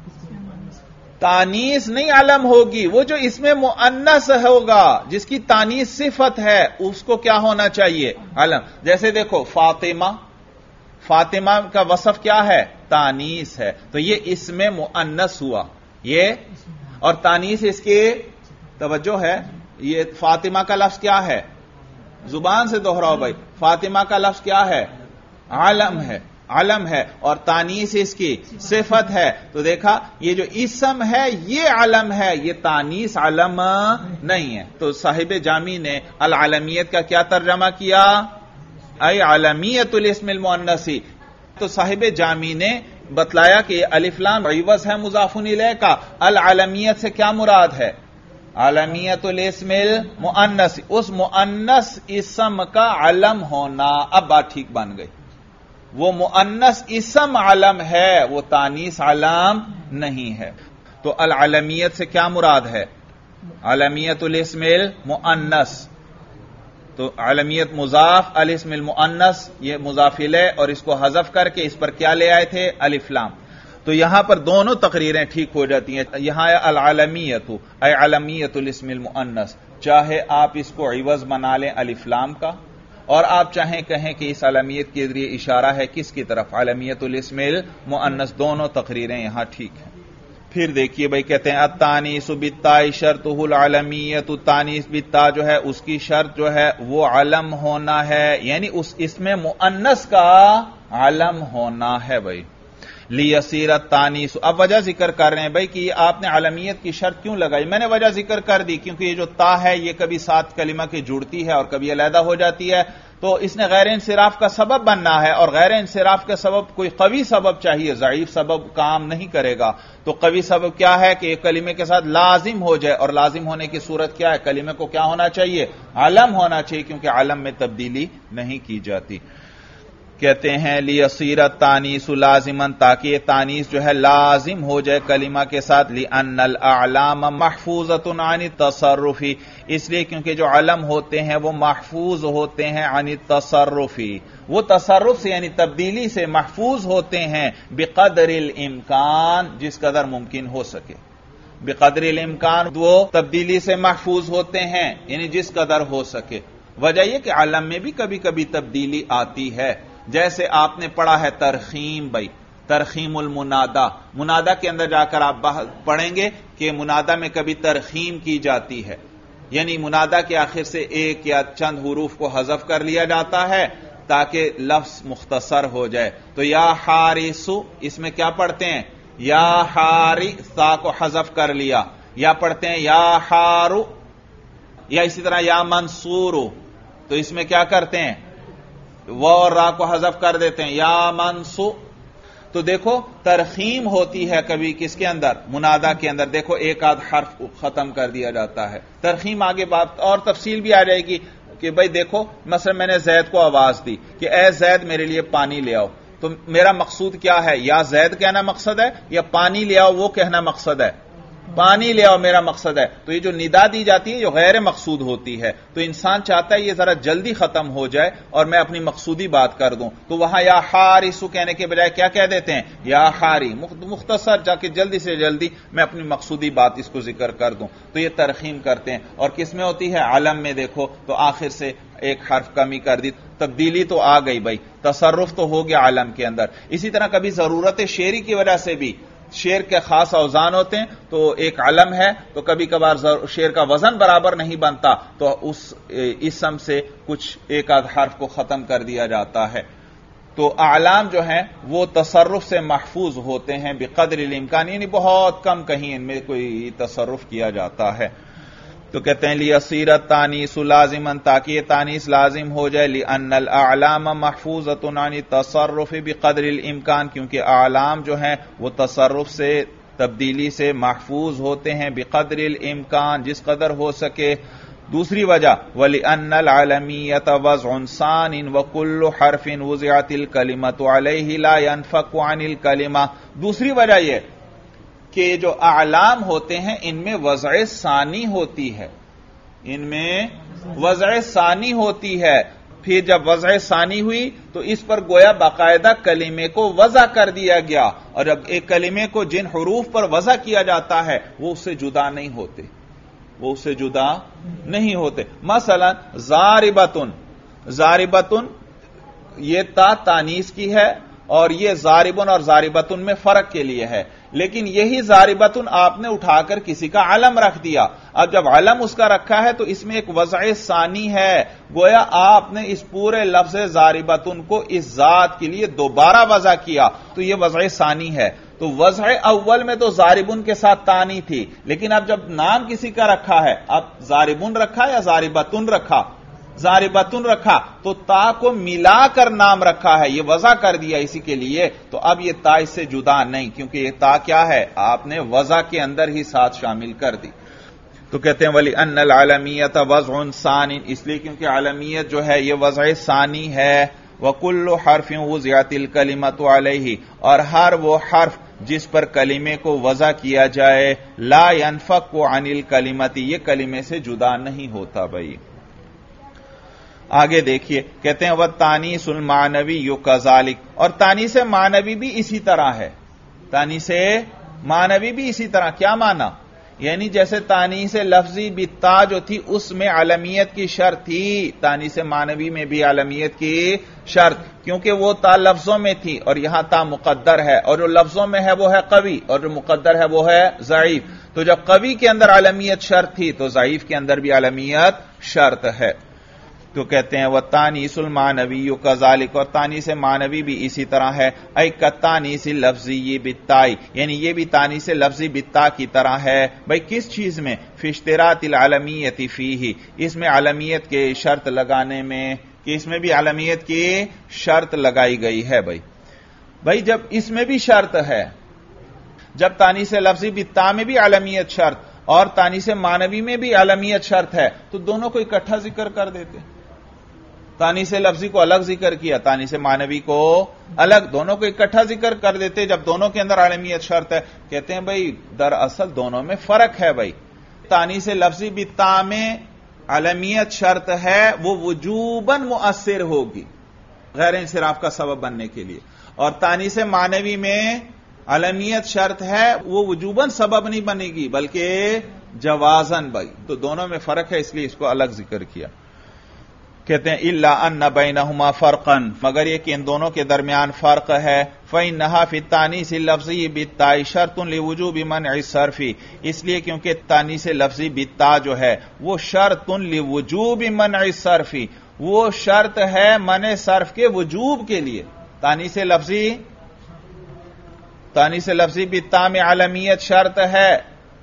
Speaker 1: تانیث نہیں علم ہوگی، وہ جو اسم مؤنث ہوگا جس کی تانیث صفت ہے اس کو کیا ہونا چاہیے؟ علم. جیسے دیکھو فاطمہ، فاطمہ کا وصف کیا ہے؟ تانیث ہے. تو یہ اسم مؤنث ہوا یہ. اور تانیث اس کی توجہ ہے، یہ فاطمہ کا لفظ کیا ہے؟ زبان سے دوہراؤ بھائی. فاطمہ کا لفظ کیا ہے؟ علم ہے. علم ہے اور تانیث اس کی صفت ہے. تو دیکھا یہ جو اسم ہے یہ علم ہے، یہ تانیث علم نہیں ہے. تو صاحب جامی نے العلمیت کا کیا ترجمہ کیا؟ ای علمیت الاسم المؤنث. تو صاحب جامی نے بتلایا کہ الف لام عوض ہے مضاف الیہ کا. العلمیت سے کیا مراد ہے؟ علمیت الاسم المؤنث، اس مؤنث اسم کا علم ہونا. اب بات ٹھیک بن گئی. وہ مؤنث اسم علم ہے، وہ تانیث علم نہیں ہے. تو العلمیت سے کیا مراد ہے؟ علمیت الاسم المؤنث، تو علمیت مضاف الاسم المؤنث یہ مضاف الیہ، اور اس کو حذف کر کے اس پر کیا لے آئے تھے؟ الف لام. تو یہاں پر دونوں تقریریں ٹھیک ہو جاتی ہیں. یہاں العلمیت اے علمیت الاسم المؤنث، چاہے آپ اس کو عوض بنا لیں الف لام کا، اور آپ چاہیں کہیں کہ اس علمیت کے ذریعے اشارہ ہے کس کی طرف؟ علمیت الاسم المؤنث. دونوں تقریریں یہاں ٹھیک ہیں. پھر دیکھیے بھائی کہتے ہیں التانیث بالتاء شرطہ العلمیت، التانیث بالتاء جو ہے اس کی شرط جو ہے وہ علم ہونا ہے، یعنی اس اسم مؤنث کا علم ہونا ہے بھائی. لیصیر التانیث، اب وجہ ذکر کر رہے ہیں بھائی کہ آپ نے علمیت کی شرط کیوں لگائی. میں نے وجہ ذکر کر دی کیونکہ یہ جو تا ہے یہ کبھی ساتھ کلمہ کے جڑتی ہے اور کبھی علیحدہ ہو جاتی ہے، تو اس نے غیر انصراف کا سبب بننا ہے، اور غیر انصراف کا سبب کوئی قوی سبب چاہیے، ضعیف سبب کام نہیں کرے گا. تو قوی سبب کیا ہے کہ ایک کلمے کے ساتھ لازم ہو جائے، اور لازم ہونے کی صورت کیا ہے؟ کلمے کو کیا ہونا چاہیے؟ علم ہونا چاہیے، کیونکہ علم میں تبدیلی نہیں کی جاتی. کہتے ہیں لیصیر التانیث لازما، تاکہ یہ تانیث جو ہے لازم ہو جائے کلمہ کے ساتھ. لأن الاعلام محفوظۃ عن التصرف، اس لیے کیونکہ جو علم ہوتے ہیں وہ محفوظ ہوتے ہیں عن التصرف، وہ تصرف سے یعنی تبدیلی سے محفوظ ہوتے ہیں. بقدر الامکان، جس قدر ممکن ہو سکے. بقدر الامکان، وہ تبدیلی سے محفوظ ہوتے ہیں یعنی جس قدر ہو سکے. وجہ یہ کہ علم میں بھی کبھی کبھی تبدیلی آتی ہے، جیسے آپ نے پڑھا ہے ترخیم بھائی، ترخیم المنادا. منادا کے اندر جا کر آپ پڑھیں گے کہ منادا میں کبھی ترخیم کی جاتی ہے، یعنی منادا کے آخر سے ایک یا چند حروف کو حذف کر لیا جاتا ہے تاکہ لفظ مختصر ہو جائے. تو یا حارسو، اس میں کیا پڑھتے ہیں؟ یا حاری، سا کو حذف کر لیا. یا پڑھتے ہیں یا حارو، یا اسی طرح یا منصورو، تو اس میں کیا کرتے ہیں؟ وہ اور را کو حذف کر دیتے ہیں یا منصو. تو دیکھو ترخیم ہوتی ہے کبھی کس کے اندر؟ منادا کے اندر. دیکھو ایک آدھ حرف ختم کر دیا جاتا ہے. ترخیم آگے بات اور تفصیل بھی آ جائے گی کہ بھائی دیکھو مثلا میں نے زید کو آواز دی کہ اے زید میرے لیے پانی لے آؤ، تو میرا مقصود کیا ہے؟ یا زید کہنا مقصد ہے یا پانی لے آؤ وہ کہنا مقصد ہے؟ پانی لے آؤ میرا مقصد ہے. تو یہ جو ندا دی جاتی ہے یہ غیر مقصود ہوتی ہے، تو انسان چاہتا ہے یہ ذرا جلدی ختم ہو جائے اور میں اپنی مقصودی بات کر دوں، تو وہاں یا حارسو کہنے کے بجائے کیا کہہ دیتے ہیں؟ یا حاری، مختصر جا کے جلدی سے جلدی میں اپنی مقصودی بات اس کو ذکر کر دوں. تو یہ ترخیم کرتے ہیں. اور کس میں ہوتی ہے؟ علم میں. دیکھو تو آخر سے ایک حرف کمی کر دی، تبدیلی تو آ گئی بھائی، تصرف تو ہو گیا علم کے اندر. اسی طرح کبھی ضرورت شعری کی وجہ سے بھی، شعر کے خاص اوزان ہوتے ہیں تو ایک علم ہے، تو کبھی کبھار شعر کا وزن برابر نہیں بنتا تو اس اسم سے کچھ ایک آدھ حرف کو ختم کر دیا جاتا ہے. تو اعلام جو ہیں وہ تصرف سے محفوظ ہوتے ہیں بقدر الامکان، یعنی بہت کم کہیں ان میں کوئی تصرف کیا جاتا ہے. تو کہتے ہیں لیصیر التانیث لازما، تاکہ یہ تانیث لازم ہو جائے. لأن الاعلام محفوظۃ عن التصرف بقدر الامکان، کیونکہ اعلام جو ہیں وہ تصرف سے تبدیلی سے محفوظ ہوتے ہیں بقدر الامکان، جس قدر ہو سکے. دوسری وجہ وَلِأَنَّ الْعَلَمِيَّةَ وَضْعٌ ثَانٍ وَكُلُّ حَرْفٍ وُضِعَتِ الْكَلِمَةُ عَلَيْهِ لَا يَنْفَكُ عَنِ الْكَلِمَةِ. دوسری وجہ یہ کہ جو اعلام ہوتے ہیں ان میں وضع ثانی ہوتی ہے، ان میں وضع ثانی ہوتی ہے. پھر جب وضع ثانی ہوئی تو اس پر گویا باقاعدہ کلمے کو وضع کر دیا گیا، اور جب ایک کلمے کو جن حروف پر وضع کیا جاتا ہے وہ اس سے جدا نہیں ہوتے، وہ اس سے جدا نہیں ہوتے. مثلا ضاربتن، ضاربتن یہ تا تانیث کی ہے، اور یہ ضاربن اور ضاربتن میں فرق کے لیے ہے، لیکن یہی ضاربتن آپ نے اٹھا کر کسی کا علم رکھ دیا. اب جب علم اس کا رکھا ہے تو اس میں ایک وضع ثانی ہے، گویا آپ نے اس پورے لفظ ضاربتن کو اس ذات کے لیے دوبارہ وضع کیا، تو یہ وضع ثانی ہے. تو وضع اول میں تو ضاربن کے ساتھ تانی تھی، لیکن اب جب نام کسی کا رکھا ہے، اب ضاربن رکھا یا ضاربتن رکھا؟ ضاربتن رکھا، تو تا کو ملا کر نام رکھا ہے، یہ وضع کر دیا اسی کے لیے. تو اب یہ تا اس سے جدا نہیں، کیونکہ یہ تا کیا ہے؟ آپ نے وضع کے اندر ہی ساتھ شامل کر دی. تو کہتے ہیں وَلِأَنَّ الْعَلَمِيَّةَ وَضْعٌ ثَانٍ، اس لیے کیونکہ علمیت جو ہے یہ وضع ثانی ہے. وَكُلُّ حَرْفٍ وُضِعَتِ الْكَلِمَةُ عَلَيْهِ، اور ہر وہ حرف جس پر کلمے کو وضع کیا جائے لا ينفق عن الکلمتی، یہ کلمے سے جدا نہیں ہوتا بھائی۔ آگے دیکھیے کہتے ہیں وَالتَّانِیثُ الْمَعْنَوِیُّ كَذَلِكَ، اور تانیث معنوی بھی اسی طرح ہے، تانیث معنوی بھی اسی طرح۔ کیا معنی؟ یعنی جیسے تانیث لفظی بالتا جو تھی اس میں علمیت کی شرط تھی، تانیث معنوی میں بھی علمیت کی شرط، کیونکہ وہ تا لفظوں میں تھی اور یہاں تا مقدر ہے، اور جو لفظوں میں ہے وہ ہے قوی اور جو مقدر ہے وہ ہے ضعیف۔ تو جب قوی کے اندر علمیت شرط تھی تو ضعیف کے اندر بھی علمیت شرط ہے۔ تو کہتے ہیں وَالتَّانِیثُ الْمَعْنَوِیُّ كَذَلِكَ، اور تانیث معنوی بھی اسی طرح ہے، اَیْ كَالتَّانِیثِ الْلَفْظِیِّ بِالتَّاءِ، یعنی یہ بھی تانیث لفظی بالتا کی طرح ہے۔ بھئی کس چیز میں؟ فِي اشْتِرَاطِ الْعَلَمِیَّةِ فِیہ، اس میں علمیت کے شرط لگانے میں، کہ اس میں بھی علمیت کی شرط لگائی گئی ہے۔ بھئی جب اس میں بھی شرط ہے، جب تانیث لفظی بالتا میں بھی علمیت شرط اور تانیث معنوی میں بھی علمیت شرط ہے تو دونوں کو اکٹھا ذکر کر دیتے۔ تانیث لفظی کو الگ ذکر کیا، تانیث معنوی کو الگ، دونوں کو اکٹھا ذکر کر دیتے جب دونوں کے اندر علمیت شرط ہے۔ کہتے ہیں بھئی دراصل دونوں میں فرق ہے بھئی۔ تانیث لفظی بالتا میں علمیت شرط ہے، وہ وجوباً مؤثر ہوگی غیر انصراف کا سبب بننے کے لیے، اور تانیث معنوی میں علمیت شرط ہے، وہ وجوباً سبب نہیں بنے گی بلکہ جوازاً بھئی۔ تو دونوں میں فرق ہے، اس لیے اس کو الگ ذکر کیا۔ کہتے ہیں الا ان بینہما فرقا، مگر یہ کہ ان دونوں کے درمیان فرق ہے، فإنها فی التانیث اللفظی بالتاء شرط لوجوب منع الصرف، اس لیے کیونکہ تانیث لفظی بالتاء جو ہے وہ شرط لوجوب منع الصرف، وہ شرط ہے منع صرف کے وجوب کے لیے۔ تانیث لفظی بالتاء میں علمیت شرط ہے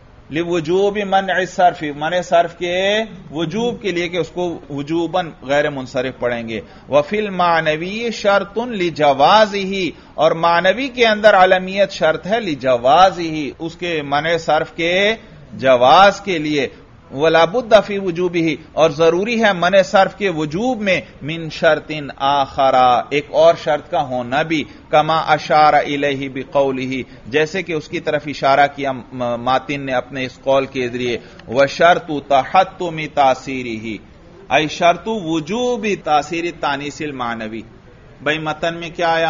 Speaker 1: لوجوب منع الصرف، منع صرف کے وجوب کے لیے کہ اس کو وجوباً غیر منصرف پڑھیں گے۔ وفی المعنوی شرط لجوازہ، اور معنوی کے اندر علمیت شرط ہے لجوازہ، اس کے منع صرف کے جواز کے لیے۔ ولا بد فی وجوبہ، اور ضروری ہے منع صرف کے وجوب میں من شرط آخر، ایک اور شرط کا ہونا بھی، کما اشار الیہ بقولہ، جیسے کہ اس کی طرف اشارہ کیا ماتن نے اپنے اس قول کے ذریعے، وشرط تحتم تاثیرہ، ای شرط وجوب تاثیر التانیث المعنوی۔ بھئی متن میں کیا آیا؟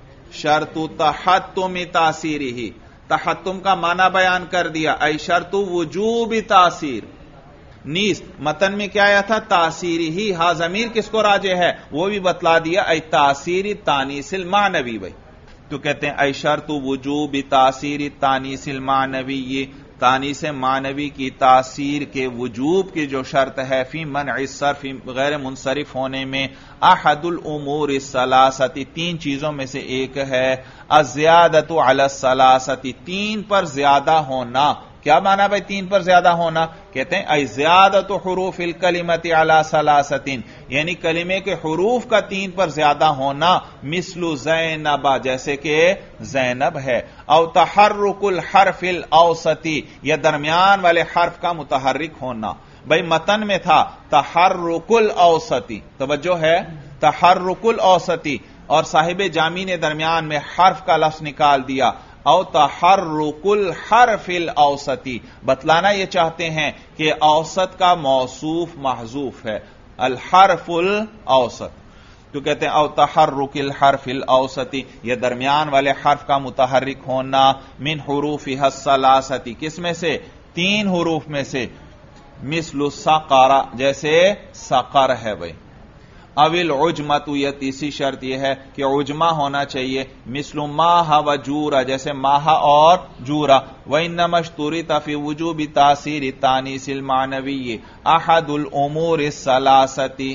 Speaker 1: شرط تحتم تاثیرہ، تحتم کا معنی بیان کر دیا، ای شرط وجوب تاثیر۔ نیز متن میں کیا آیا تھا؟ تاثیری ہی، ہاں ضمیر کس کو راجع ہے وہ بھی بتلا دیا، ای تاثیر تانیث المعنوی بھائی۔ تو کہتے ہیں ای شرط وجوب تاثیر تانیث المعنوی، تانیث معنوی کی تاثیر کے وجوب کی جو شرط ہے فی منع الصرف، غیر منصرف ہونے میں، احد الامور الثلاثۃ، تین چیزوں میں سے ایک ہے، الزیادۃ علی الثلاثۃ، تین پر زیادہ ہونا۔ کیا مانا بھائی تین پر زیادہ ہونا؟ کہتے ہیں ای زیادۃ حروف الکلمۃ علی ثلاثۃ، یعنی کلمے کے حروف کا تین پر زیادہ ہونا، مثل زینب، جیسے کہ زینب ہے، او تحرک الحرف الاوسط، یا درمیان والے حرف کا متحرک ہونا۔ بھائی متن میں تھا تحرک الاوسط، توجہ ہے، تحرک الاوسط، اور صاحب جامی نے درمیان میں حرف کا لفظ نکال دیا، او تحرک الحرف الاوسط، بتلانا یہ چاہتے ہیں کہ اوسط کا موصوف محذوف ہے، الحرف الاوسط، تو کہتے ہیں او تحرک الحرف الاوسط، یہ درمیان والے حرف کا متحرک ہونا، من حروفها الثلاثۃ، کس میں سے؟ تین حروف میں سے، مثل سقر، جیسے سقر ہے بھائی، اوil عجمت، یہ تیسری شرط یہ ہے کہ عجمہ ہونا چاہیے، مثل ماہ و جورا، جیسے ماہ اور جورا، وَإِنَّمَا اشْتُرِطَ فِي وُجُوبِ تَأْثِيرِ التَّانِيثِ الْمَعْنَوِيِّ أَحَدُ الْأُمُورِ الثَّلَاثَةِ۔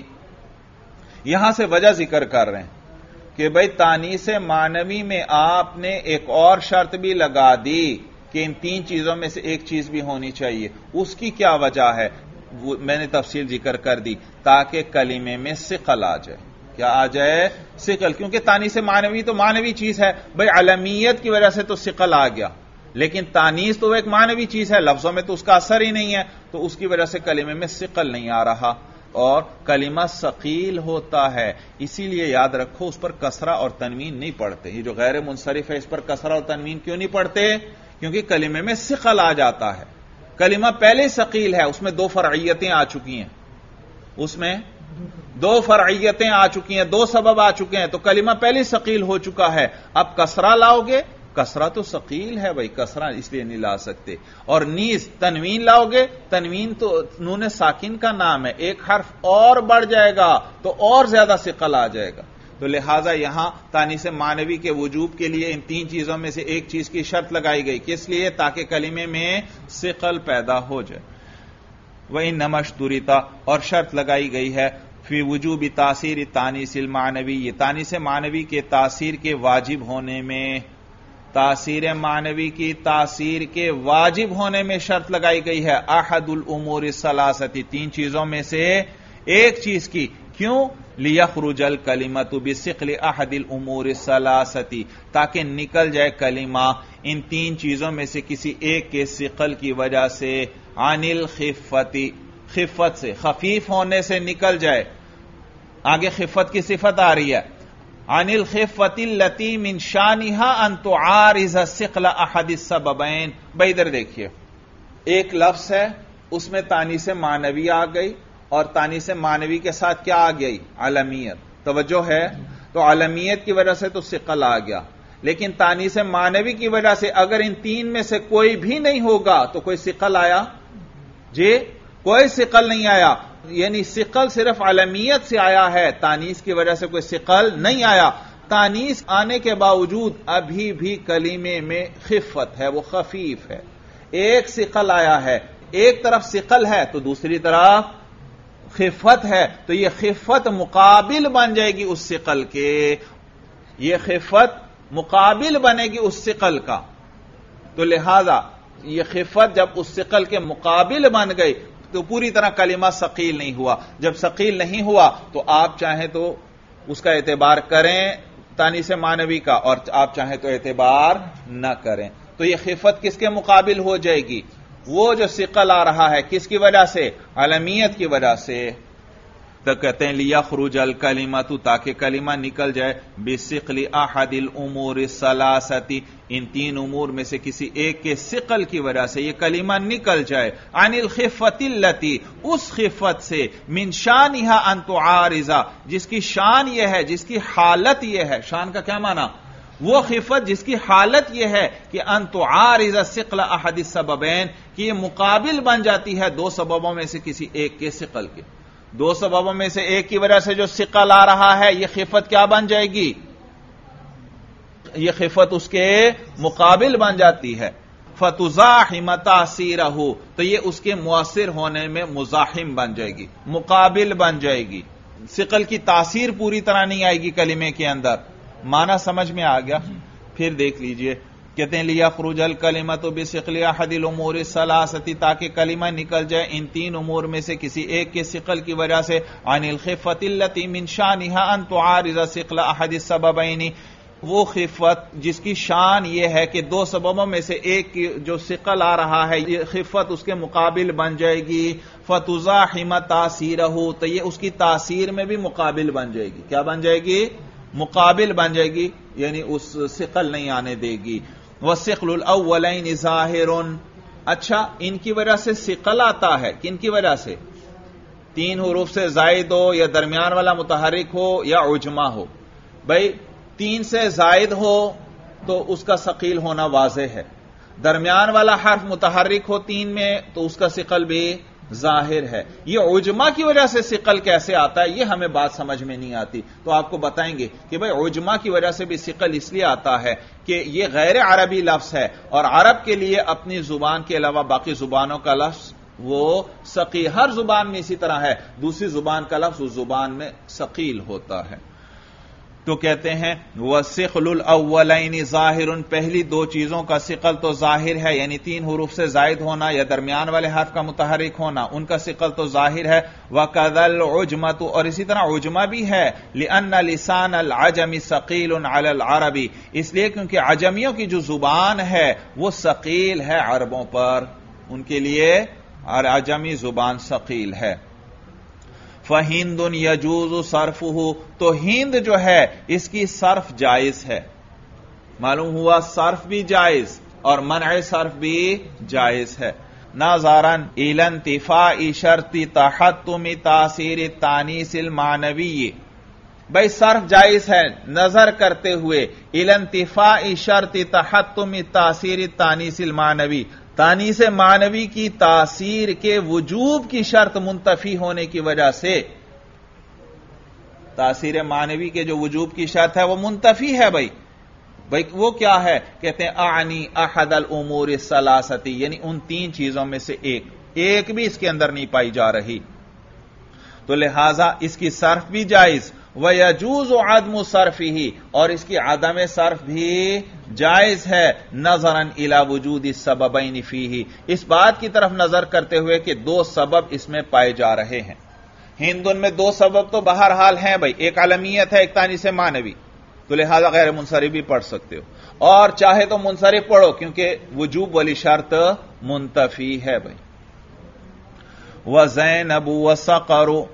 Speaker 1: یہاں سے وجہ ذکر کر رہے ہیں کہ بھئی تانیث معنوی میں آپ نے ایک اور شرط بھی لگا دی کہ ان تین چیزوں میں سے ایک چیز بھی ہونی چاہیے، اس کی کیا وجہ ہے؟ میں نے تفصیل ذکر کر دی، تاکہ کلمے میں ثقل آ جائے۔ کیا آ جائے؟ ثقل، کیونکہ تانیث معنوی تو معنوی چیز ہے بھئی، علمیت کی وجہ سے تو ثقل آ گیا، لیکن تانیث تو ایک معنوی چیز ہے، لفظوں میں تو اس کا اثر ہی نہیں ہے، تو اس کی وجہ سے کلمے میں ثقل نہیں آ رہا۔ اور کلمہ ثقیل ہوتا ہے، اسی لیے یاد رکھو اس پر کسرہ اور تنوین نہیں پڑھتے. یہ جو غیر منصرف ہے اس پر کسرہ اور تنوین کیوں نہیں پڑھتے؟ کیونکہ کلمے میں ثقل آ جاتا ہے. کلمہ پہلے ثقیل ہے، اس میں دو فرعیتیں آ چکی ہیں، اس میں دو فرعیتیں آ چکی ہیں، دو سبب آ چکے ہیں، تو کلمہ پہلے ثقیل ہو چکا ہے. اب کسرہ لاؤ گے، کسرہ تو ثقیل ہے بھائی، کسرہ اس لیے نہیں لا سکتے. اور نیز تنوین لاؤ گے، تنوین تو نون ساکن کا نام ہے، ایک حرف اور بڑھ جائے گا تو اور زیادہ ثقل آ جائے گا. تو لہذا یہاں تانیث معنوی کے وجوب کے لیے ان تین چیزوں میں سے ایک چیز کی شرط لگائی گئی. کس لیے؟ تاکہ کلمے میں ثقل پیدا ہو جائے. وَإِنَّمَا اشْتُرِطَ، اور شرط لگائی گئی ہے فی وجوب تاثیر تانیث المعنوی، یہ تانیث معنوی کے تاثیر کے واجب ہونے میں، تاثیر معنوی کی تاثیر کے واجب ہونے میں شرط لگائی گئی ہے. احد الامور الثلاثۃ، تین چیزوں میں سے ایک چیز کی. کیوں؟ لیخرج الکلمۃ بثقل احد الامور الثلاثۃ، تاکہ نکل جائے کلمہ ان تین چیزوں میں سے کسی ایک کے ثقل کی وجہ سے، عن الخفت، خفت سے، خفیف ہونے سے نکل جائے. آگے خفت کی صفت آ رہی ہے، عن الخفت التي من شانها ان تعارض ثقل احد السببین. بھائی ادھر دیکھیے، ایک لفظ ہے اس میں تانیث معنوی آ گئی، اور تانیث معنوی کے ساتھ کیا آ گئی؟ علمیت. توجہ ہے؟ تو علمیت کی وجہ سے تو ثقل آ گیا، لیکن تانیث معنوی کی وجہ سے اگر ان تین میں سے کوئی بھی نہیں ہوگا تو کوئی ثقل آیا؟ جی کوئی ثقل نہیں آیا. یعنی ثقل صرف علمیت سے آیا ہے، تانیث کی وجہ سے کوئی ثقل نہیں آیا. تانیث آنے کے باوجود ابھی بھی کلمے میں خفت ہے، وہ خفیف ہے. ایک ثقل آیا ہے، ایک طرف ثقل ہے تو دوسری طرف خفت ہے، تو یہ خفت مقابل بن جائے گی اس ثقل کے، یہ خفت مقابل بنے گی اس ثقل کا. تو لہذا یہ خفت جب اس ثقل کے مقابل بن گئی تو پوری طرح کلمہ ثقیل نہیں ہوا. جب ثقیل نہیں ہوا تو آپ چاہیں تو اس کا اعتبار کریں تانیث معنوی کا، اور آپ چاہیں تو اعتبار نہ کریں. تو یہ خفت کس کے مقابل ہو جائے گی؟ وہ جو ثقل آ رہا ہے کس کی وجہ سے؟ علمیت کی وجہ سے. تو کہتے ہیں لیخرج الکلمۃ، تاکہ کلمہ نکل جائے، بثقل احد الامور الثلاثۃ، ان تین امور میں سے کسی ایک کے ثقل کی وجہ سے یہ کلمہ نکل جائے. عن الخفت التي، اس خفت سے، من شانها ان تعارض، جس کی شان یہ ہے، جس کی حالت یہ ہے. شان کا کیا معنی؟ وہ خفت جس کی حالت یہ ہے کہ ان تعارض ثقل احد السببین، کہ یہ مقابل بن جاتی ہے دو سببوں میں سے کسی ایک کے ثقل کے. دو سببوں میں سے ایک کی وجہ سے جو ثقل آ رہا ہے یہ خفت کیا بن جائے گی؟ یہ خفت اس کے مقابل بن جاتی ہے. فتزاحم تاثیرہ، تو یہ اس کے مؤثر ہونے میں مزاحم بن جائے گی، مقابل بن جائے گی. ثقل کی تاثیر پوری طرح نہیں آئے گی کلمے کے اندر. معنی سمجھ میں آ گیا؟ پھر دیکھ لیجئے، کہتے ہیں لیخرج الکلمۃ بثقل احد الامور الثلاثۃ، تاکہ کلمہ نکل جائے ان تین امور میں سے کسی ایک کے ثقل کی وجہ سے. عن الخفت التي من شانها ان تعارض ثقل احد السببین، وہ خفت جس کی شان یہ ہے کہ دو سببوں میں سے ایک کی جو ثقل آ رہا ہے یہ خفت اس کے مقابل بن جائے گی. فتزاحم تاثیرہ، تو یہ اس کی تاثیر میں بھی مقابل بن جائے گی. کیا بن جائے گی؟ مقابل بن جائے گی، یعنی اس ثقل نہیں آنے دے گی. وَالثِّقْلُ الْأَوَّلَيْنِ ظَاهِرٌ، اچھا ان کی وجہ سے ثقل آتا ہے، کن کی وجہ سے؟ تین حروف سے زائد ہو، یا درمیان والا متحرک ہو، یا عجمہ ہو. بھائی تین سے زائد ہو تو اس کا ثقیل ہونا واضح ہے، درمیان والا حرف متحرک ہو تین میں تو اس کا ثقل بھی ظاہر ہے. یہ عجمہ کی وجہ سے ثقل کیسے آتا ہے یہ ہمیں بات سمجھ میں نہیں آتی، تو آپ کو بتائیں گے کہ بھئی عجمہ کی وجہ سے بھی ثقل اس لیے آتا ہے کہ یہ غیر عربی لفظ ہے، اور عرب کے لیے اپنی زبان کے علاوہ باقی زبانوں کا لفظ وہ ثقیل، ہر زبان میں اسی طرح ہے، دوسری زبان کا لفظ اس زبان میں ثقیل ہوتا ہے. تو کہتے ہیں وَالثِّقْلُ الْأَوَّلَيْنِ ظَاهِرٌ، پہلی دو چیزوں کا ثقل تو ظاہر ہے، یعنی تین حروف سے زائد ہونا یا درمیان والے حرف کا متحرک ہونا، ان کا ثقل تو ظاہر ہے. وَكَذَا الْعُجْمَةُ، اور اسی طرح عجمہ بھی ہے. لِأَنَّ لِسَانَ الْعَجَمِ ثَقِيلٌ عَلَى الْعَرَبِ، اس لیے کیونکہ عجمیوں کی جو زبان ہے وہ ثقیل ہے عربوں پر، ان کے لیے عجمی زبان ثقیل ہے. فہند یجوز صرفہ، تو ہند جو ہے اس کی صرف جائز ہے. معلوم ہوا صرف بھی جائز اور منع صرف بھی جائز ہے. نظراً الی انتفاء شرط تحتم تاثیر التانیث المعنوی، بھائی صرف جائز ہے نظر کرتے ہوئے الی انتفاء شرط تحتم تاثیر التانیث المعنوی، تانیث معنوی کی تاثیر کے وجوب کی شرط منتفی ہونے کی وجہ سے. تاثیر معنوی کے جو وجوب کی شرط ہے وہ منتفی ہے. بھائی وہ کیا ہے؟ کہتے ہیں اعنی احد الامور الثلاثتی، یعنی ان تین چیزوں میں سے ایک بھی اس کے اندر نہیں پائی جا رہی، تو لہذا اس کی صرف بھی جائز. وَيَجُوزُ عَدْمُ صَرْفِهِ، اور اس کی عدم صرف بھی جائز ہے. نظراً الی وجود السببین فیہ، اس بات کی طرف نظر کرتے ہوئے کہ دو سبب اس میں پائے جا رہے ہیں. ہندن میں دو سبب تو بہرحال ہیں بھائی، ایک عالمیت ہے ایک تانیث معنوی، تو لہذا غیر منصرف بھی پڑھ سکتے ہو، اور چاہے تو منصرف پڑھو کیونکہ وجوب والی شرط منتفی ہے. بھائی وَزَيْنَبُ وَسَقَرُ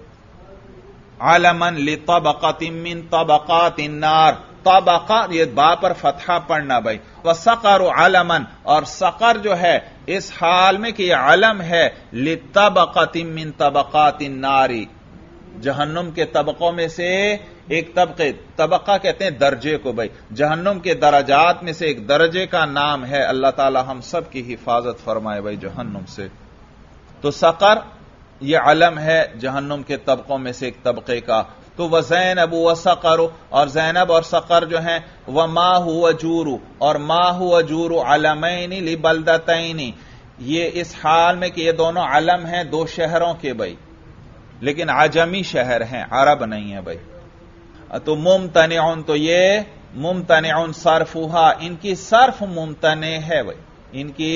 Speaker 1: عَلَمًا لِطَبَقَةٍ مِّن طَبَقَاتِ النَّارِ، طبقہ یہ با پر فتحہ پڑھنا. بھائی وَسَقَرُ عَلَمًا، اور سقر جو ہے اس حال میں کہ یہ علم ہے لِطَبَقَةٍ مِّن طَبَقَاتِ النَّارِ، جہنم کے طبقوں میں سے ایک طبقہ کہتے ہیں درجے کو. بھائی جہنم کے درجات میں سے ایک درجے کا نام ہے. اللہ تعالی ہم سب کی حفاظت فرمائے بھائی جہنم سے. تو سقر یہ علم ہے جہنم کے طبقوں میں سے ایک طبقے کا. تو وزینب وسقر، اور زینب اور سقر جو ہیں، وما هو جور، اور ما هو جور علمین لبلدتین، یہ اس حال میں کہ یہ دونوں علم ہیں دو شہروں کے. بھائی لیکن عجمی شہر ہیں، عرب نہیں ہے. بھائی تو ممتنع، تو یہ ممتنع صرفھا، ان کی صرف ممتنع ہے. بھائی ان کی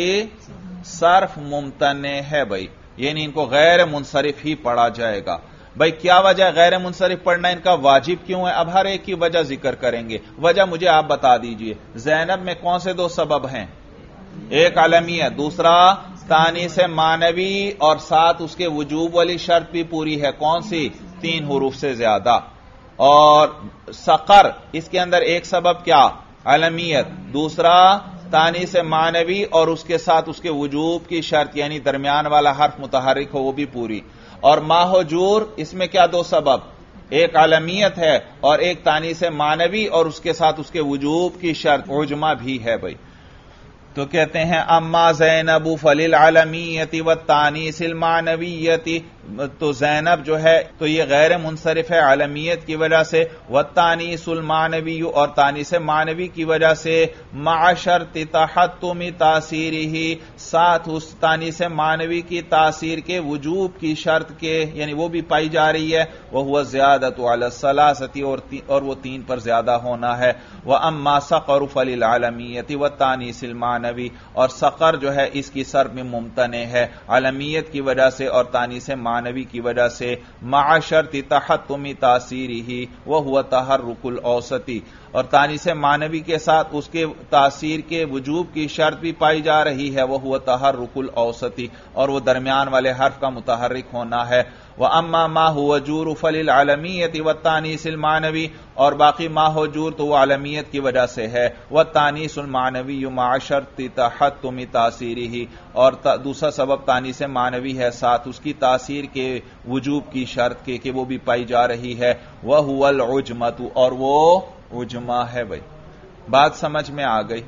Speaker 1: صرف ممتنع ہے. بھائی یعنی ان کو غیر منصرف ہی پڑھا جائے گا. بھائی کیا وجہ غیر منصرف پڑھنا ان کا واجب کیوں ہے؟ اب ہر ایک کی وجہ ذکر کریں گے. وجہ مجھے آپ بتا دیجئے. زینب میں کون سے دو سبب ہیں؟ ایک عالمیت، دوسرا تانیث معنوی، اور ساتھ اس کے وجوب والی شرط بھی پوری ہے. کون سی؟ 3 حروف سے زیادہ. اور سقر اس کے اندر ایک سبب کیا؟ عالمیت، دوسرا تانیث معنوی، اور اس کے ساتھ اس کے وجوب کی شرط یعنی درمیان والا حرف متحرک ہو وہ بھی پوری. اور ما ہو جور اس میں کیا دو سبب؟ ایک عالمیت ہے اور ایک تانیث معنوی، اور اس کے ساتھ اس کے وجوب کی شرط عجمہ بھی ہے. بھائی تو کہتے ہیں اما زینب فللعلمیت والتانیث المعنویت، تو زینب جو ہے تو یہ غیر منصرف ہے عالمیت کی وجہ سے، والتانیث المعنوی، اور تانیث معنوی کی وجہ سے، مع شرط تحتم تاثیرہ، ساتھ اس تانیث معنوی کی تاثیر کے وجوب کی شرط کے، یعنی وہ بھی پائی جا رہی ہے. وہو زیادۃ علی الثلاثۃ، اور وہ 3 پر زیادہ ہونا ہے. واما سقر فللعلمیت والتانیث المعنوی، اور سقر جو ہے اس کی صرف میں ممتنع ہے عالمیت کی وجہ سے اور تانیث معنوی کی وجہ سے، مع شرط تحتم تاثیرہ وہو تحرک الاوسطی، اور تانیث معنوی کے ساتھ اس کے تاثیر کے وجوب کی شرط بھی پائی جا رہی ہے، وہو تحرک الاوسطی، اور وہ درمیان والے حرف کا متحرک ہونا ہے. واما ما هو جور فللعلمیت والتانیث المعنوی، اور باقی ما ہو جور تو وہ عالمیت کی وجہ سے ہے. والتانیث المعنوی مع شرط تحتم تاثیرہ، اور دوسرا سبب تانیث معنوی ہے ساتھ اس کی تاثیر کے وجوب کی شرط کے کہ وہ بھی پائی جا رہی ہے. وہو العجمۃ، اور وہ عجمہ ہے. بھائی بات سمجھ میں آ گئی؟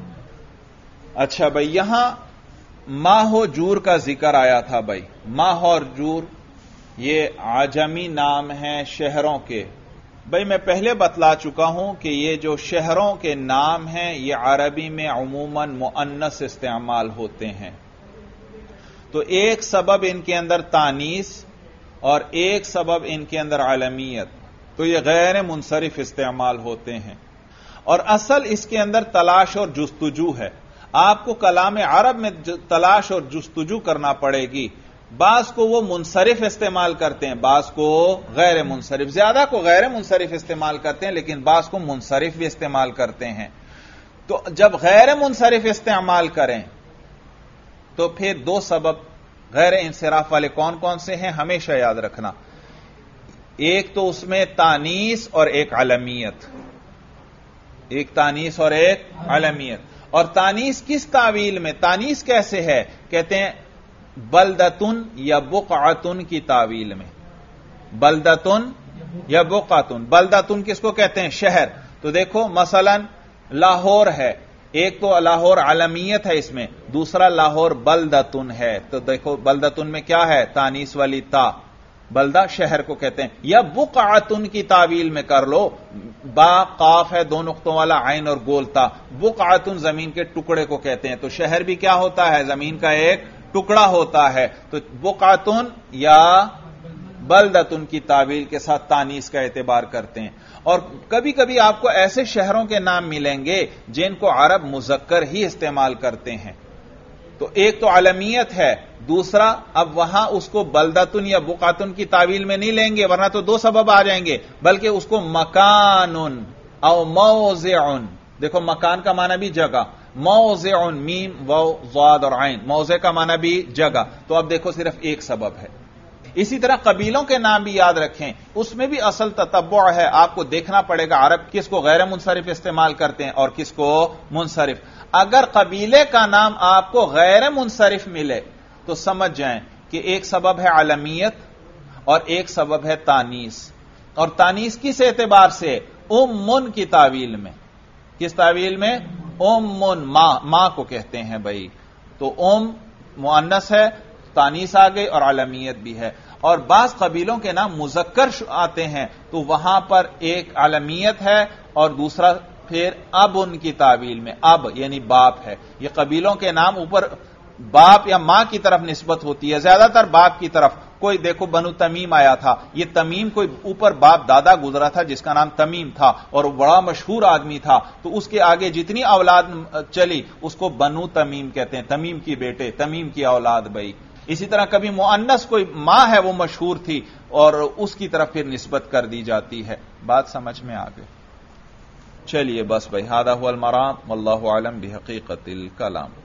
Speaker 1: اچھا بھائی یہاں ماہ و جور کا ذکر آیا تھا. بھائی ماہ اور جور یہ عجمی نام ہیں شہروں کے. بھائی میں پہلے بتلا چکا ہوں کہ یہ جو شہروں کے نام ہیں یہ عربی میں عموماً مؤنث استعمال ہوتے ہیں. تو ایک سبب ان کے اندر تانیث اور ایک سبب ان کے اندر عالمیت، تو یہ غیر منصرف استعمال ہوتے ہیں. اور اصل اس کے اندر تلاش اور جستجو ہے. آپ کو کلام عرب میں تلاش اور جستجو کرنا پڑے گی. بعض کو وہ منصرف استعمال کرتے ہیں، بعض کو غیر منصرف، زیادہ کو غیر منصرف استعمال کرتے ہیں لیکن بعض کو منصرف بھی استعمال کرتے ہیں. تو جب غیر منصرف استعمال کریں تو پھر 2 سبب غیر انصراف والے کون کون سے ہیں ہمیشہ یاد رکھنا. ایک تو اس میں تانیس اور ایک علمیت، ایک تانیس اور ایک علمیت. اور تانیس کس تعویل میں؟ تانیس کیسے ہے؟ کہتے ہیں بلدتن یا بقعتن کی تعویل میں. بلدتن یا بقعتن. بلدتن کس کو کہتے ہیں؟ شہر. تو دیکھو مثلا لاہور ہے، ایک تو لاہور علمیت ہے اس میں، دوسرا لاہور بلدتن ہے. تو دیکھو بلدتن میں کیا ہے؟ تانیس والی تا. بلدہ شہر کو کہتے ہیں. یا بقعتن کی تعویل میں کر لو، با قاف ہے دو نقطوں والا، عین اور گول تا. بقعتن زمین کے ٹکڑے کو کہتے ہیں. تو شہر بھی کیا ہوتا ہے؟ زمین کا ایک ٹکڑا ہوتا ہے. تو بقعتن یا بلدتن کی تعویل کے ساتھ تانیس کا اعتبار کرتے ہیں. اور کبھی کبھی آپ کو ایسے شہروں کے نام ملیں گے جن کو عرب مذکر ہی استعمال کرتے ہیں. تو ایک تو علمیت ہے، دوسرا اب وہاں اس کو بلدتن یا بقعتن کی تعویل میں نہیں لیں گے ورنہ تو دو سبب آ جائیں گے، بلکہ اس کو مکان او موضع. دیکھو مکان کا معنی بھی جگہ، موضع میم واو ضاد اور عین، موضع کا معنی بھی جگہ. تو اب دیکھو صرف ایک سبب ہے. اسی طرح قبیلوں کے نام بھی یاد رکھیں، اس میں بھی اصل تتبع ہے. آپ کو دیکھنا پڑے گا عرب کس کو غیر منصرف استعمال کرتے ہیں اور کس کو منصرف. اگر قبیلے کا نام آپ کو غیر منصرف ملے تو سمجھ جائیں کہ ایک سبب ہے علمیت اور ایک سبب ہے تانیس. اور تانیس کس اعتبار سے؟ امن کی تعویل میں. کس تعویل میں؟ امن، ماں کو کہتے ہیں بھائی. تو مؤنث ہے، تانیس آ گئی اور علمیت بھی ہے. اور بعض قبیلوں کے نام مذکر آتے ہیں تو وہاں پر ایک علمیت ہے اور دوسرا پھر اب ان کی تعویل میں اب یعنی باپ ہے. یہ قبیلوں کے نام اوپر باپ یا ماں کی طرف نسبت ہوتی ہے، زیادہ تر باپ کی طرف. کوئی دیکھو بنو تمیم آیا تھا، یہ تمیم کوئی اوپر باپ دادا گزرا تھا جس کا نام تمیم تھا اور بڑا مشہور آدمی تھا، تو اس کے آگے جتنی اولاد چلی اس کو بنو تمیم کہتے ہیں. تمیم کی بیٹے، تمیم کی اولاد بھائی. اسی طرح کبھی مؤنث کوئی ماں ہے وہ مشہور تھی اور اس کی طرف پھر نسبت کر دی جاتی ہے. بات سمجھ میں آ گئی؟ چلیے بس بھائی، ھذا ھو المرام واللہ اعلم بحقیقت الکلام.